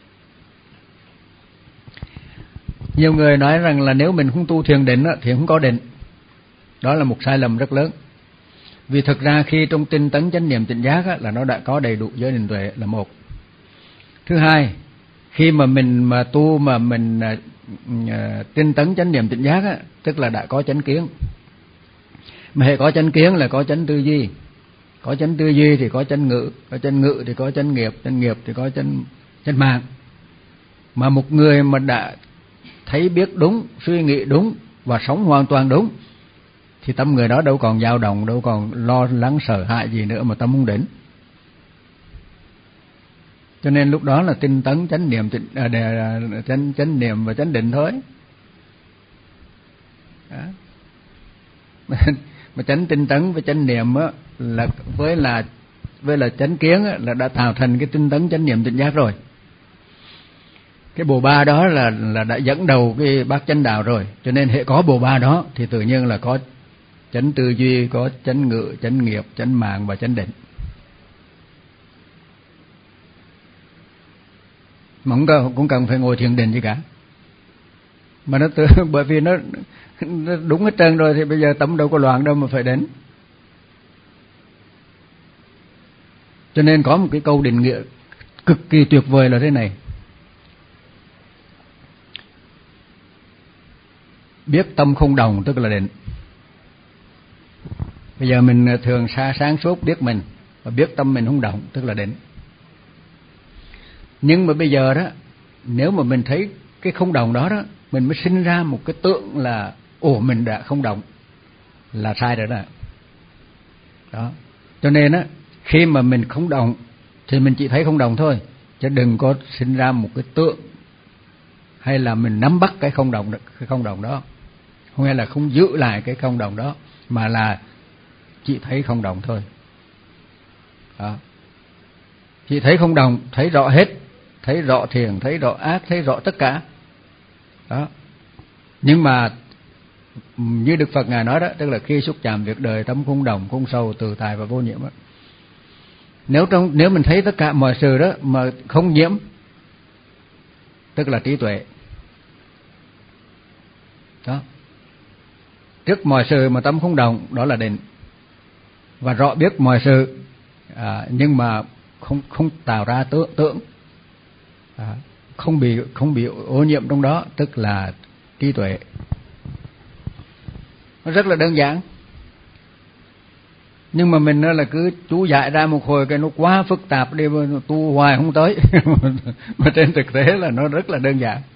Nhiều người nói rằng là nếu mình không tu thiền định thì không có định. Đó là một sai lầm rất lớn. Vì thực ra khi trong tinh tấn, chánh niệm, tỉnh giác là nó đã có đầy đủ giới định tuệ là một. Thứ hai, khi mà mình mà tu mà mình uh, tinh tấn, chánh niệm, tỉnh giác á, tức là đã có chánh kiến. Mà hệ có chánh kiến là có chánh tư duy. Có chánh tư duy thì có chánh ngữ, có chánh ngữ thì có chánh nghiệp, chánh nghiệp thì có chánh chánh mạng. Mà một người mà đã thấy biết đúng, suy nghĩ đúng và sống hoàn toàn đúng thì tâm người đó đâu còn dao động, đâu còn lo lắng sợ hãi gì nữa mà tâm không định. Cho nên lúc đó là tinh tấn, chánh niệm, à, chánh chánh niệm và chánh định thôi. Đó. Mà chánh tinh tấn với chánh niệm á, là với là với là chánh kiến á, là đã tạo thành cái tinh tấn, chánh niệm, tỉnh giác rồi. Cái bộ ba đó là là đã dẫn đầu cái bát chánh đạo rồi. Cho nên hệ có bộ ba đó thì tự nhiên là có chánh tư duy, có chánh ngữ, chánh nghiệp, chánh mạng và chánh định. Mà không cần, cũng cần phải ngồi thiền định gì cả. Mà nó tự, bởi vì nó, nó đúng hết trơn rồi thì bây giờ tâm đâu có loạn đâu mà phải đến. Cho nên có một cái câu định nghĩa cực kỳ tuyệt vời là thế này: biết tâm không đồng tức là định. Bây giờ mình thường xa sáng suốt biết mình, và biết tâm mình không động tức là định. Nhưng mà bây giờ đó, nếu mà mình thấy cái không động đó đó, mình mới sinh ra một cái tượng là ồ mình đã không động, là sai rồi đó. Đó. Cho nên á, khi mà mình không động thì mình chỉ thấy không động thôi, chứ đừng có sinh ra một cái tượng hay là mình nắm bắt cái không động, cái không động đó, không hay là không giữ lại cái không động đó, mà là chỉ thấy không động thôi. Đó. Chỉ thấy không động, thấy rõ hết, thấy rõ thiện, thấy rõ ác, thấy rõ tất cả. Đó. Nhưng mà như Đức Phật Ngài nói đó, tức là khi xúc chạm việc đời, tâm không đồng, không sầu, tự tại và vô nhiễm đó. Nếu trong nếu mình thấy tất cả mọi sự đó mà không nhiễm, tức là trí tuệ. Đó. Trước mọi sự mà tâm không động, đó là định. Và rõ biết mọi sự, à, nhưng mà không không tạo ra tưởng, tưởng à, không bị không bị ô nhiễm trong đó, tức là trí tuệ. Nó rất là đơn giản. Nhưng mà mình là cứ chú giải ra một hồi cái nó quá phức tạp đi, tu hoài không tới. Mà trên thực tế là nó rất là đơn giản.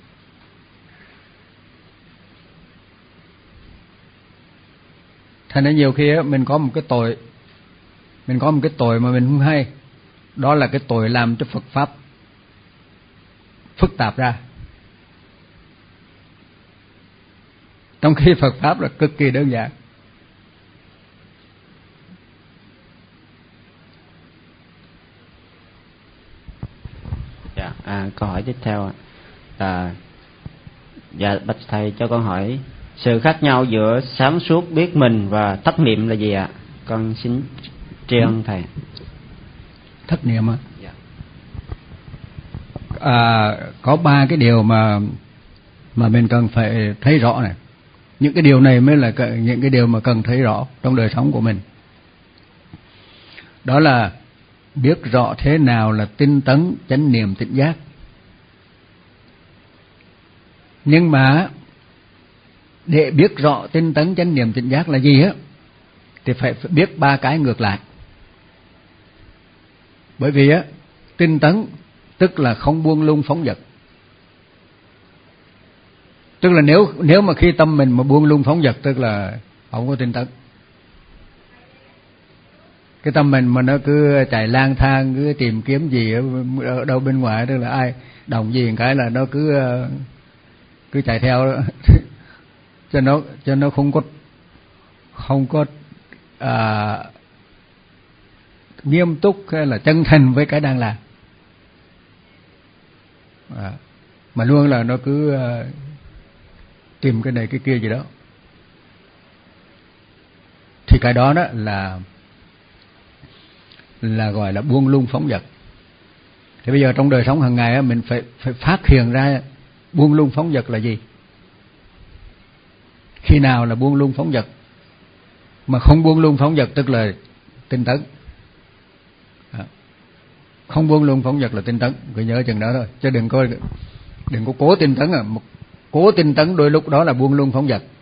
Thành ra nhiều khi mình có một cái tội, mình có một cái tội mà mình không hay. Đó là cái tội làm cho Phật Pháp phức tạp ra. Trong khi Phật Pháp là cực kỳ đơn giản. Dạ, à, câu hỏi tiếp theo ạ. À, dạ, bạch thầy cho con hỏi sự khác nhau giữa sáng suốt biết mình và thất niệm là gì ạ? Con xin tri ân thầy. Thất niệm á. À, có ba cái điều mà mà mình cần phải thấy rõ này. Những cái điều này mới là những cái điều mà cần thấy rõ trong đời sống của mình. Đó là biết rõ thế nào là tinh tấn, chánh niệm, tỉnh giác. Nhưng mà để biết rõ tinh tấn, chánh niệm, tỉnh giác là gì á, thì phải biết ba cái ngược lại. Bởi vì á, tinh tấn tức là không buông lung phóng dật. Tức là nếu nếu mà khi tâm mình mà buông lung phóng dật, tức là không có tinh tấn. Cái tâm mình mà nó cứ chạy lang thang, cứ tìm kiếm gì ở đâu bên ngoài, tức là ai đồng gì một cái là nó cứ cứ chạy theo đó. cho nó cho nó không có không có à, nghiêm túc hay là chân thành với cái đang làm. À, mà luôn là nó cứ uh, tìm cái này cái kia gì đó, thì cái đó đó là là gọi là buông lung phóng dật. Thì bây giờ trong đời sống hàng ngày á, mình phải phải phát hiện ra buông lung phóng dật là gì, khi nào là buông lung phóng dật. Mà không buông lung phóng dật tức là tinh tấn. À, không buông lung phóng dật là tinh tấn, cứ nhớ chừng đó thôi, chứ đừng có đừng có cố tinh tấn. À, cố tinh tấn đôi lúc đó là buông lung phóng dật.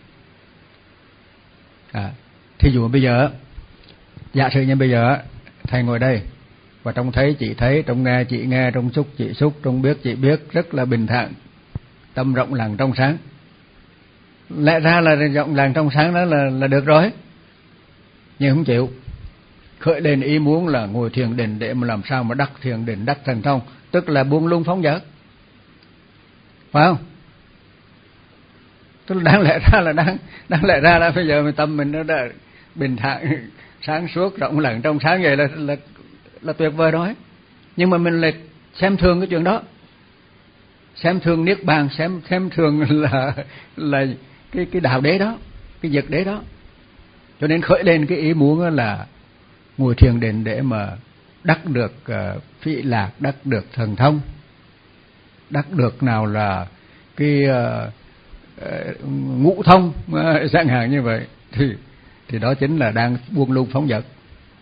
À, thí dụ bây giờ, giả sử như bây giờ thầy ngồi đây và trông thấy chị thấy, trông nghe chị nghe, trông xúc chị xúc, trông biết chị biết, rất là bình thản, tâm rộng lặng trong sáng. Lẽ ra là rộng lặng trong sáng đó là là được rồi, nhưng không chịu. Khởi lên ý muốn là ngồi thiền định để mà làm sao mà đắc thiền định, đắc thành thông, tức là buông lung phóng dật, phải không? Tức là đáng lẽ ra là đáng đáng lẽ ra là bây giờ mình tâm mình nó đã bình thản, sáng suốt, rộng lặng trong sáng vậy là là là tuyệt vời đó. Nhưng mà mình lại xem thường cái chuyện đó, xem thường niết bàn, xem xem thường là là cái cái đạo đế đó, cái việc đế đó. Cho nên khởi lên cái ý muốn là ngồi thiền định để mà đắc được uh, phỉ lạc, đắc được thần thông, đắc được nào là cái uh, uh, ngũ thông uh, chẳng hạn như vậy, thì thì đó chính là đang buông lung phóng dật.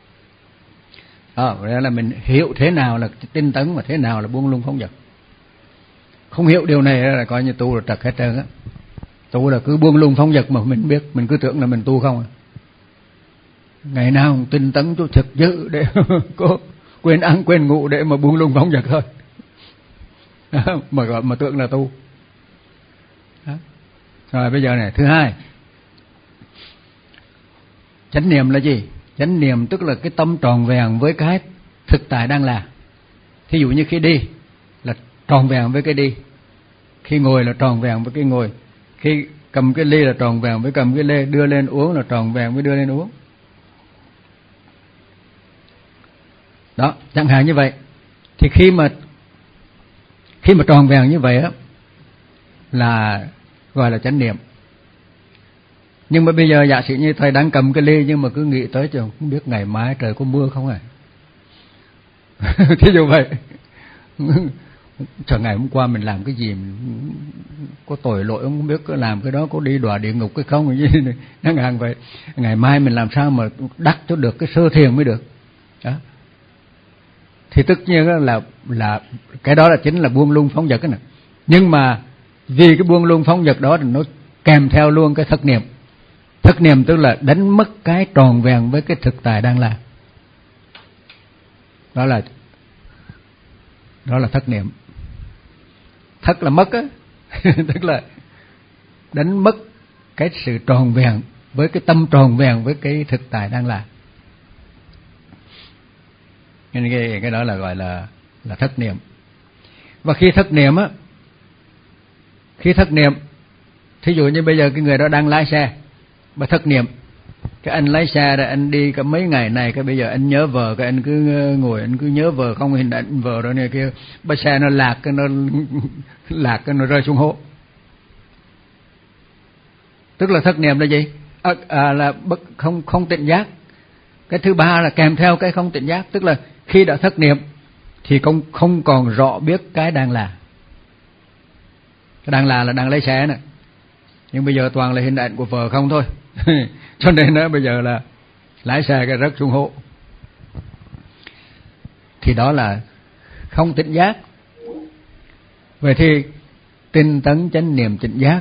À, đó là mình hiểu thế nào là tinh tấn và thế nào là buông lung phóng dật. Không hiểu điều này là coi như tu là trật hết trơn á. Tu là cứ buông lung phóng dật mà mình biết, mình cứ tưởng là mình tu không à. Ngày nào tinh tấn tu thực dữ để có quên ăn quên ngủ để mà buông lung phóng dật thôi. mà mà tưởng là tu. Đó. Rồi bây giờ này, thứ hai, chánh niệm là gì? Chánh niệm tức là cái tâm tròn vẹn với cái thực tại đang là. Thí dụ như khi đi là tròn vẹn với cái đi, khi ngồi là tròn vẹn với cái ngồi, khi cầm cái ly là tròn vẹn với cầm cái ly, đưa lên uống là tròn vẹn với đưa lên uống. Đó, chẳng hạn như vậy. Thì khi mà khi mà tròn vẹn như vậy á là gọi là chánh niệm. Nhưng mà bây giờ giả sử như thầy đang cầm cái ly nhưng mà cứ nghĩ tới chứ không biết ngày mai trời có mưa không à. Thí dụ vậy. Trời, ngày hôm qua mình làm cái gì, mình có tội lỗi không biết, có làm cái đó có đi đọa địa ngục cái không gì chẳng hạn vậy. Ngày mai mình làm sao mà đắc cho được cái sơ thiền mới được. Đó. Thì tất nhiên là là cái đó là chính là buông lung phóng dật cái này. Nhưng mà vì cái buông lung phóng dật đó thì nó kèm theo luôn cái thất niệm. Thất niệm tức là đánh mất cái tròn vẹn với cái thực tại đang làm. Đó là đó là thất niệm. Thất là mất á, tức là đánh mất cái sự tròn vẹn với cái tâm tròn vẹn với cái thực tại đang làm. Nên cái cái đó là gọi là là thất niệm. Và khi thất niệm á, khi thất niệm, thí dụ như bây giờ cái người đó đang lái xe và thất niệm, cái anh lái xe rồi anh đi cả mấy ngày này, cái bây giờ anh nhớ vợ, cái anh cứ ngồi anh cứ nhớ vợ, không hình ảnh vợ rồi này kia, bà xe nó lạc, cái nó lạc, cái nó rơi xuống hố. Tức là thất niệm là gì? À, à, là bất không không tỉnh giác. Cái thứ ba là kèm theo cái không tỉnh giác, tức là khi đã thất niệm thì không không còn rõ biết cái đang là. Cái đang là là đang lấy xe này, nhưng bây giờ toàn là hình ảnh của vợ không thôi. Cho nên đó, bây giờ là lái xe cái rớt xuống hộ. Thì đó là không tỉnh giác. Vậy thì tinh tấn chánh niệm tỉnh giác,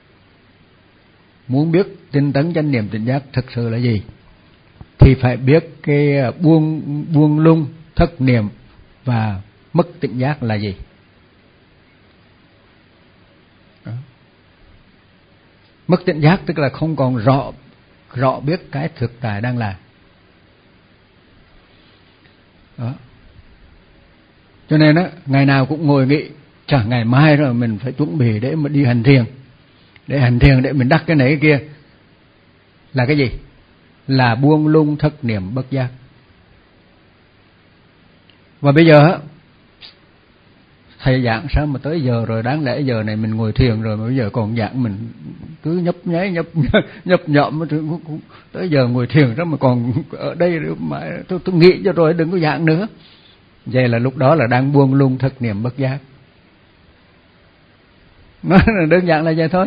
muốn biết tinh tấn chánh niệm tỉnh giác thực sự là gì thì phải biết cái buông buông lung thất niệm và mất tỉnh giác là gì. Đó. Mất tỉnh giác tức là không còn rõ rõ biết cái thực tại đang là. Đó. Cho nên á, ngày nào cũng ngồi nghĩ, chả ngày mai rồi mình phải chuẩn bị để mà đi hành thiền, để hành thiền để mình đắc cái này cái kia. Là cái gì? Là buông lung thất niệm bất giác. Và bây giờ á, thầy giảng sao mà tới giờ rồi, đáng lẽ giờ này mình ngồi thiền rồi mà bây giờ còn giảng mình cứ nhấp nháy nhấp nhấp nhọm, tới giờ ngồi thiền đó mà còn ở đây mà tôi, tôi nghĩ cho rồi đừng có giảng nữa. Vậy là lúc đó là đang buông lung thất niệm bất giác. Nó là đơn giản là vậy thôi.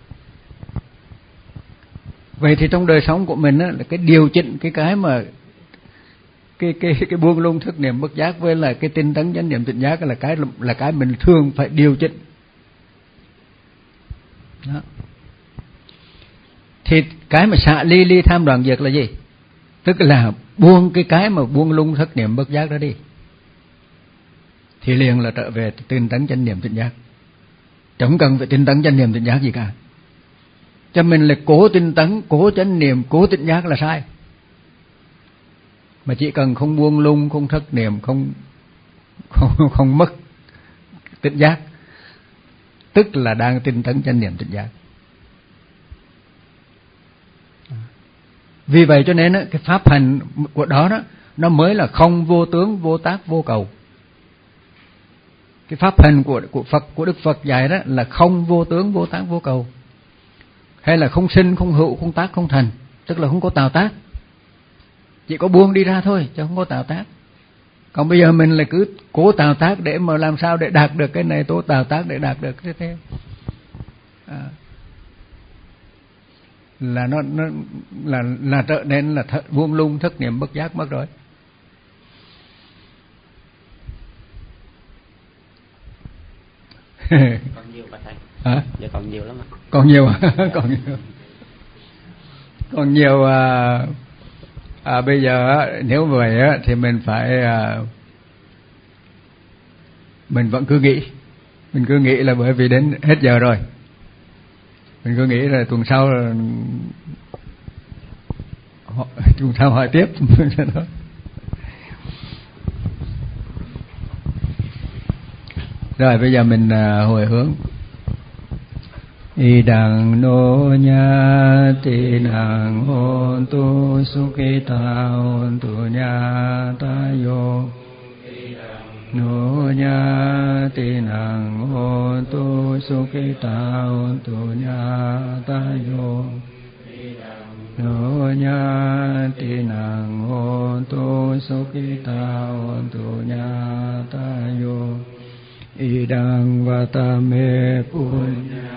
Vậy thì trong đời sống của mình á, là cái điều chỉnh cái cái mà cái cái cái buông lung thức niệm bất giác với là cái tinh tấn chánh niệm tỉnh giác là cái là cái mình thường phải điều chỉnh. Đó. Thì cái mà xả ly ly tham đoạn diệt là gì? Tức là buông cái cái mà buông lung thức niệm bất giác đó đi, thì liền là trở về tinh tấn chánh niệm tỉnh giác. Chẳng cần phải tinh tấn chánh niệm tỉnh giác gì cả. Cho mình là cố tinh tấn, cố chánh niệm, cố tỉnh giác là sai. Mà chỉ cần không buông lung, không thất niệm, không không không mất tỉnh giác, tức là đang tinh tấn chánh niệm tỉnh giác. Vì vậy cho nên cái pháp hành của đó đó nó mới là không vô tướng, vô tác, vô cầu. Cái pháp hành của của Phật, của Đức Phật dạy đó là không vô tướng, vô tác, vô cầu, hay là không sinh, không hữu, không tác, không thành, tức là không có tạo tác, chỉ có buông đi ra thôi chứ không có tạo tác. Còn bây giờ mình là cứ cố tạo tác để mà làm sao để đạt được cái này, cố tạo tác để đạt được cái thế, à, là nó nó là là trở nên là th- buông lung thất niệm bất giác mất rồi. Còn nhiều bà thầy. Hả? Dạ còn nhiều lắm ạ. Còn nhiều còn nhiều. Còn nhiều à, à, bây giờ nếu vậy á, thì mình phải à, mình vẫn cứ nghĩ, mình cứ nghĩ là bởi vì đến hết giờ rồi, mình cứ nghĩ là tuần sau là, tuần sau hỏi tiếp. Rồi bây giờ mình à, hồi hướng. Idang no nya tinang hontu sukita hontu nya tayo. No nya tinang hontu sukita hontu nya tayo. No nya tinang hontu sukita hontu nya tayo. Idang vatame punya.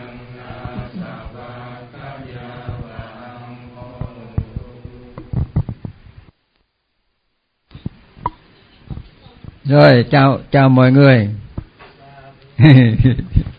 Rồi, chào chào mọi người.